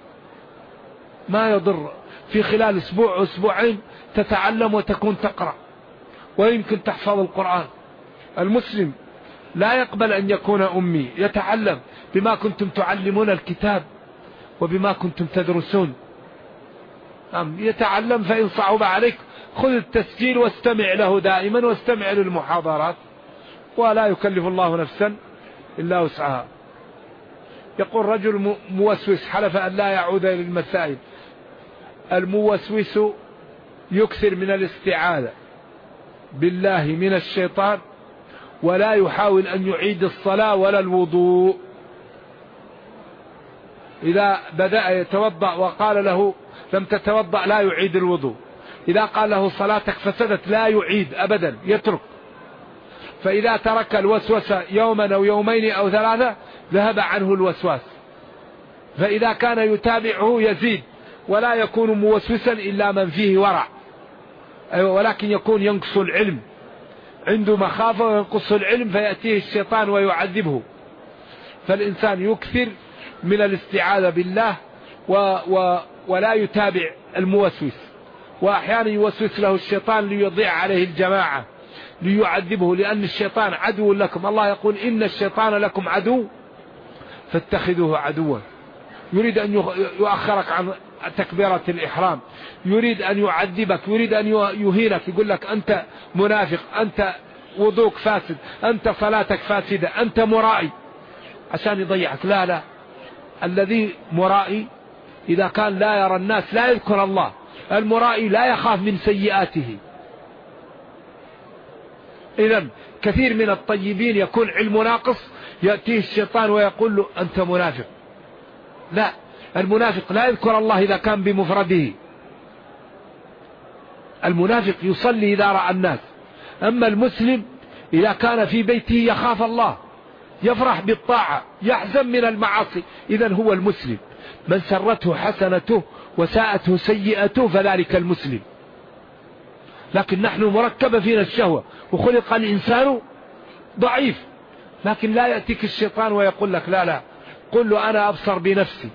ما يضر، في خلال أسبوع أسبوعين تتعلم وتكون تقرأ، ويمكن تحفظ القرآن. المسلم لا يقبل أن يكون أمي، يتعلم بما كنتم تعلمون الكتاب وبما كنتم تدرسون. يتعلم، فإن صعب عليك خذ التسجيل واستمع له دائما، واستمع للمحاضرات، ولا يكلف الله نفسا إلا وسعها. يقول رجل موسوس حلف أن لا يعود إلى المسائل. الموسوس يكثر من الاستعاذة بالله من الشيطان، ولا يحاول أن يعيد الصلاة ولا الوضوء. إذا بدأ يتوضأ وقال له لم تتوضأ لا يعيد الوضوء. إذا قال له صلاتك فسدت لا يعيد أبدا، يترك. فإذا ترك الوسوسة يوما أو يومين أو ثلاثة ذهب عنه الوسواس. فإذا كان يتابعه يزيد، ولا يكون موسوسا إلا من فيه ورع، ولكن يكون ينقص العلم، عنده مخافة وينقص العلم فيأتيه الشيطان ويعذبه. فالإنسان يكثر من الاستعاذة بالله ولا يتابع الموسوس. وأحيانا يوسوس له الشيطان ليضيع عليه الجماعة، ليعذبه، لأن الشيطان عدو لكم. الله يقول إن الشيطان لكم عدو فاتخذوه عدوا. يريد أن يؤخرك عن تكبيرة الإحرام، يريد أن يعذبك، يريد أن يهينك، يقول لك أنت منافق، أنت وضوك فاسد، أنت صلاتك فاسدة، أنت مرائي، عشان يضيعك. لا لا، الذي مرائي إذا كان لا يرى الناس لا يذكر الله. المرائي لا يخاف من سيئاته. إذن كثير من الطيبين يكون علم ناقص، يأتيه الشيطان ويقول له أنت منافق. لا، المنافق لا يذكر الله إذا كان بمفرده. المنافق يصلي إذا رأى الناس. أما المسلم إذا كان في بيته يخاف الله، يفرح بالطاعة، يحزن من المعاصي، إذن هو المسلم. من سرته حسنته وساءته سيئته فذلك المسلم. لكن نحن مركب فينا الشهوة، وخلق الإنسان ضعيف. لكن لا يأتيك الشيطان ويقول لك لا لا، قل له أنا أبصر بنفسي.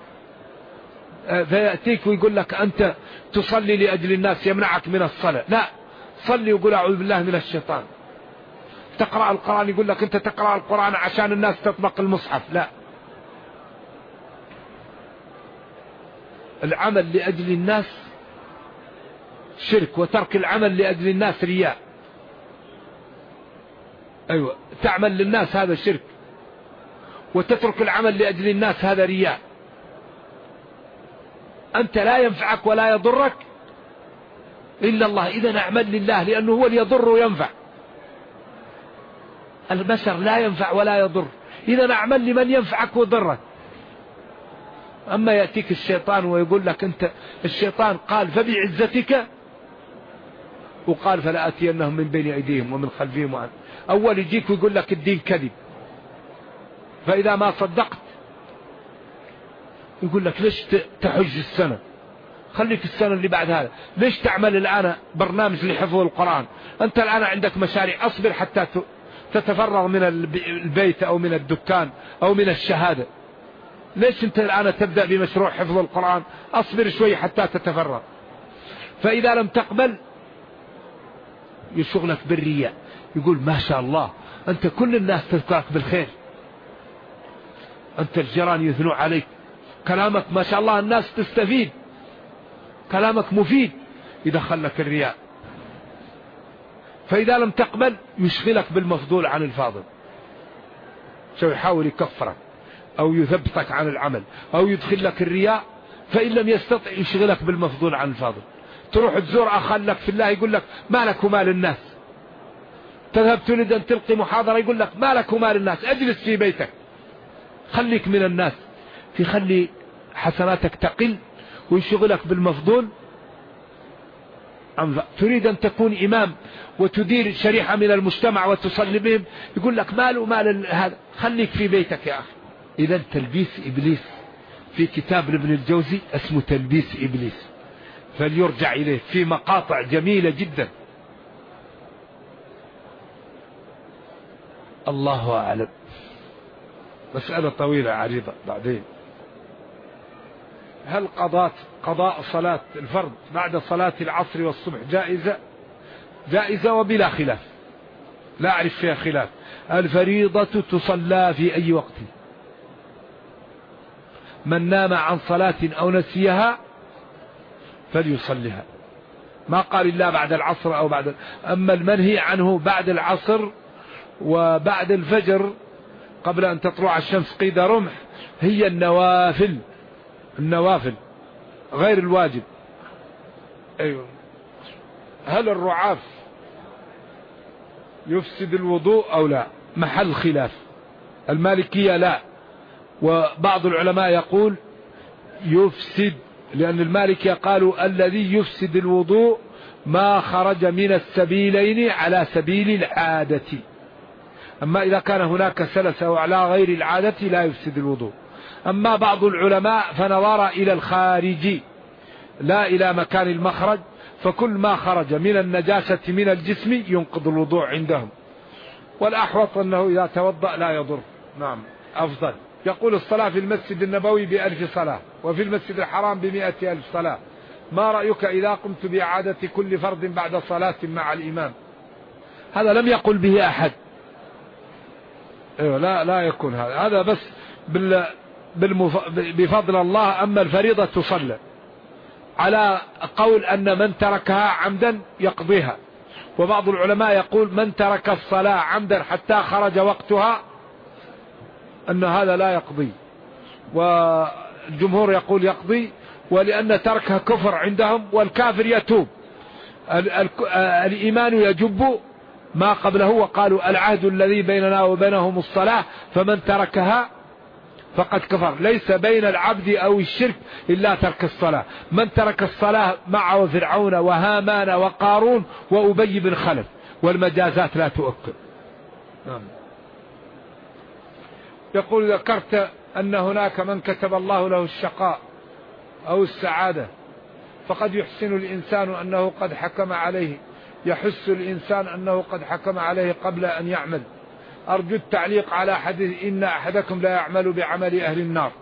فيأتيك ويقول لك أنت تصلي لأجل الناس، يمنعك من الصلاة. لا، صلي وقل أعوذ بالله من الشيطان. تقرأ القرآن يقول لك أنت تقرأ القرآن عشان الناس تطبق المصحف. لا، العمل لأجل الناس شرك، وترك العمل لأجل الناس رياء. أيوة، تعمل للناس هذا شرك، وتترك العمل لأجل الناس هذا رياء. أنت لا ينفعك ولا يضرك إلا الله، إذا أعمل لله، لأنه هو اللي يضر وينفع. البشر لا ينفع ولا يضر، إذا أعمل لمن ينفعك ويضرك. أما يأتيك الشيطان ويقول لك أنت، الشيطان قال فبعزتك، وقال فلآتينهم من بين أيديهم ومن خلفهم وعن. أول يجيك ويقول لك الدين كذب، فإذا ما صدقت يقول لك ليش تحج السنة، خليك السنة اللي بعد هذا. ليش تعمل الآن برنامج لحفظ القرآن؟ أنت الآن عندك مشاريع، أصبر حتى تتفرغ من البيت أو من الدكان أو من الشهادة. ليش أنت الآن تبدأ بمشروع حفظ القرآن؟ أصبر شوي حتى تتفرغ. فإذا لم تقبل يشغلك بالرياء، يقول ما شاء الله أنت كل الناس تذكرك بالخير، أنت الجيران يثنوا عليك، كلامك ما شاء الله الناس تستفيد، كلامك مفيد. يدخل لك الرياء. فإذا لم تقبل يشغلك بالمفضول عن الفاضل، شو يحاول يكفرك أو يثبتك عن العمل أو يدخل لك الرياء. فإن لم يستطع يشغلك بالمفضول عن الفاضل. تروح تزور أخا لك في الله يقول لك ما لك ومال الناس. تذهب تريد أن تلقي محاضرة يقول لك ما لك ومال الناس، أجلس في بيتك، خليك من الناس. تخلي حسناتك تقل ويشغلك بالمفضول. تريد أن تكون إمام وتدير شريحة من المجتمع وتصلي بهم، يقول لك مال ومال هذا، خليك في بيتك يا أخي. إذا تلبيس إبليس في كتاب لابن الجوزي اسمه تلبيس إبليس، فليرجع إليه، في مقاطع جميلة جدا. الله أعلم. مسألة طويلة عريضة بعدين. هل قضاء صلاة الفرض بعد صلاة العصر والصبح جائزة وبلا خلاف، لا أعرف فيها خلاف. الفريضة تصلى في أي وقت، من نام عن صلاة أو نسيها فليصليها، ما قال إلا بعد العصر أو بعد. أما المنهي عنه بعد العصر وبعد الفجر قبل أن تطلع الشمس قيد رمح هي النوافل غير الواجب. أيوة. هل الرعاف يفسد الوضوء أو لا؟ محل خلاف. المالكية لا، وبعض العلماء يقول يفسد، لأن المالكية قالوا الذي يفسد الوضوء ما خرج من السبيلين على سبيل العادة، أما إذا كان هناك سلس أو على غير العادة لا يفسد الوضوء. أما بعض العلماء فنظر إلى الخارج لا إلى مكان المخرج، فكل ما خرج من النجاسة من الجسم ينقض الوضوء عندهم، والأحوط أنه إذا توضأ لا يضر. نعم أفضل. يقول الصلاة في المسجد النبوي ب1000 صلاة، وفي المسجد الحرام ب100,000 صلاة، ما رأيك إذا قمت بإعادة كل فرد بعد صلاة مع الإمام؟ هذا لم يقل به أحد. لا يكون هذا بس بفضل الله. أما الفريضة تصلى على قول أن من تركها عمدا يقضيها، وبعض العلماء يقول من ترك الصلاة عمدا حتى خرج وقتها أن هذا لا يقضي، والجمهور يقول يقضي، ولأن تركها كفر عندهم، والكافر يتوب. الإيمان يجب ما قبله، وقالوا العهد الذي بيننا وبينهم الصلاة، فمن تركها فقد كفر. ليس بين العبد أو الشرك إلا ترك الصلاة. من ترك الصلاة معه فرعون وهامان وقارون وأبي بن خلف، والمجازات لا تؤكد. يقول ذكرت أن هناك من كتب الله له الشقاء أو السعادة، فقد يحسن الإنسان أنه قد حكم عليه، يحس الإنسان أنه قد حكم عليه قبل أن يعمل. أرجو التعليق على حديث إن أحدكم لا يعمل بعمل أهل النار.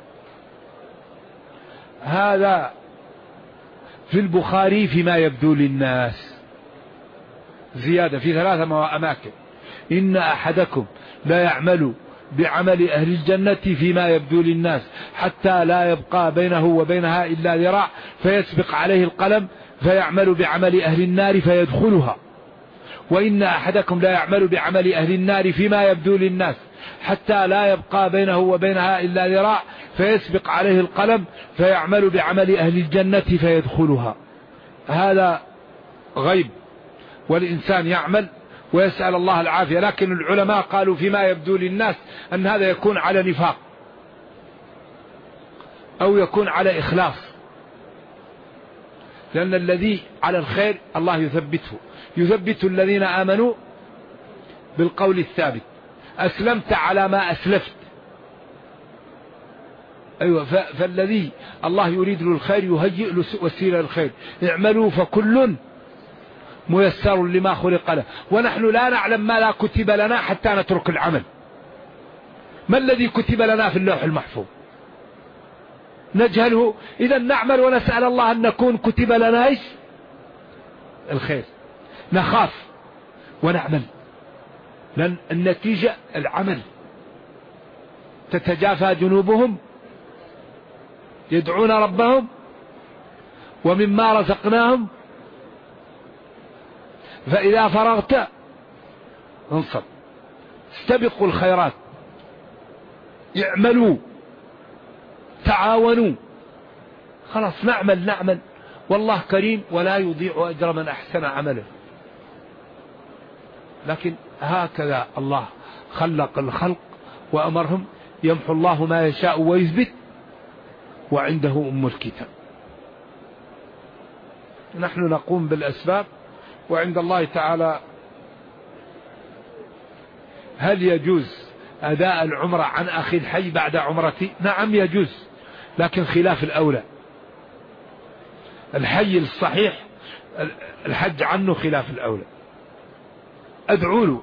هذا في البخاري فيما يبدو للناس، زيادة في 3 أماكن: إن أحدكم لا يعمل بعمل أهل الجنة فيما يبدو للناس حتى لا يبقى بينه وبينها إلا ذراع فيسبق عليه القلم فيعمل بعمل أهل النار فيدخلها. وإن أحدكم لا يعمل بعمل أهل النار فيما يبدو للناس حتى لا يبقى بينه وبينها إلا ذراع فيسبق عليه القلم فيعمل بعمل أهل الجنة فيدخلها. هذا غيب، والإنسان يعمل ويسأل الله العافية. لكن العلماء قالوا فيما يبدو للناس أن هذا يكون على نفاق أو يكون على إخلاص، لأن الذي على الخير الله يثبت الذين آمنوا بالقول الثابت. أسلمت على ما أسلفت، أيوة. فالذي الله يريد له الخير يهيئ له وسيلة للخير. اعملوا فكل ميسر لما خلق له. ونحن لا نعلم ما لا كتب لنا حتى نترك العمل. ما الذي كتب لنا في اللوح المحفوظ؟ نجهله. إذا نعمل ونسأل الله أن نكون كتب لنا إيش؟ الخير. نخاف ونعمل، لأن النتيجة العمل. تتجافى جنوبهم يدعون ربهم ومما رزقناهم فإذا فرغت انصب. استبقوا الخيرات، اعملوا، تعاونوا. خلاص نعمل والله كريم ولا يضيع أجر من أحسن عمله. لكن هكذا الله خلق الخلق وأمرهم. يمحو الله ما يشاء ويثبت وعنده أم الكتاب. نحن نقوم بالأسباب وعند الله تعالى. هل يجوز أداء العمرة عن أخي الحي بعد عمرتي؟ نعم يجوز، لكن خلاف الأولى. الحي الصحيح الحج عنه خلاف الأولى، أدعو له.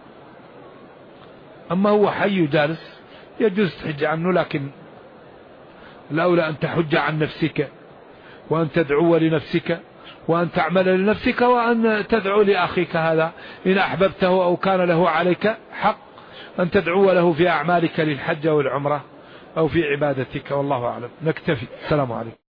أما هو حي جالس يجوز تحج عنه، لكن الأولى أن تحج عن نفسك، وأن تدعو لنفسك، وأن تعمل لنفسك، وأن تدعو لأخيك هذا إن أحببته أو كان له عليك حق أن تدعو له في أعمالك للحج والعمرة أو في عبادتك. والله أعلم. نكتفي. السلام عليكم.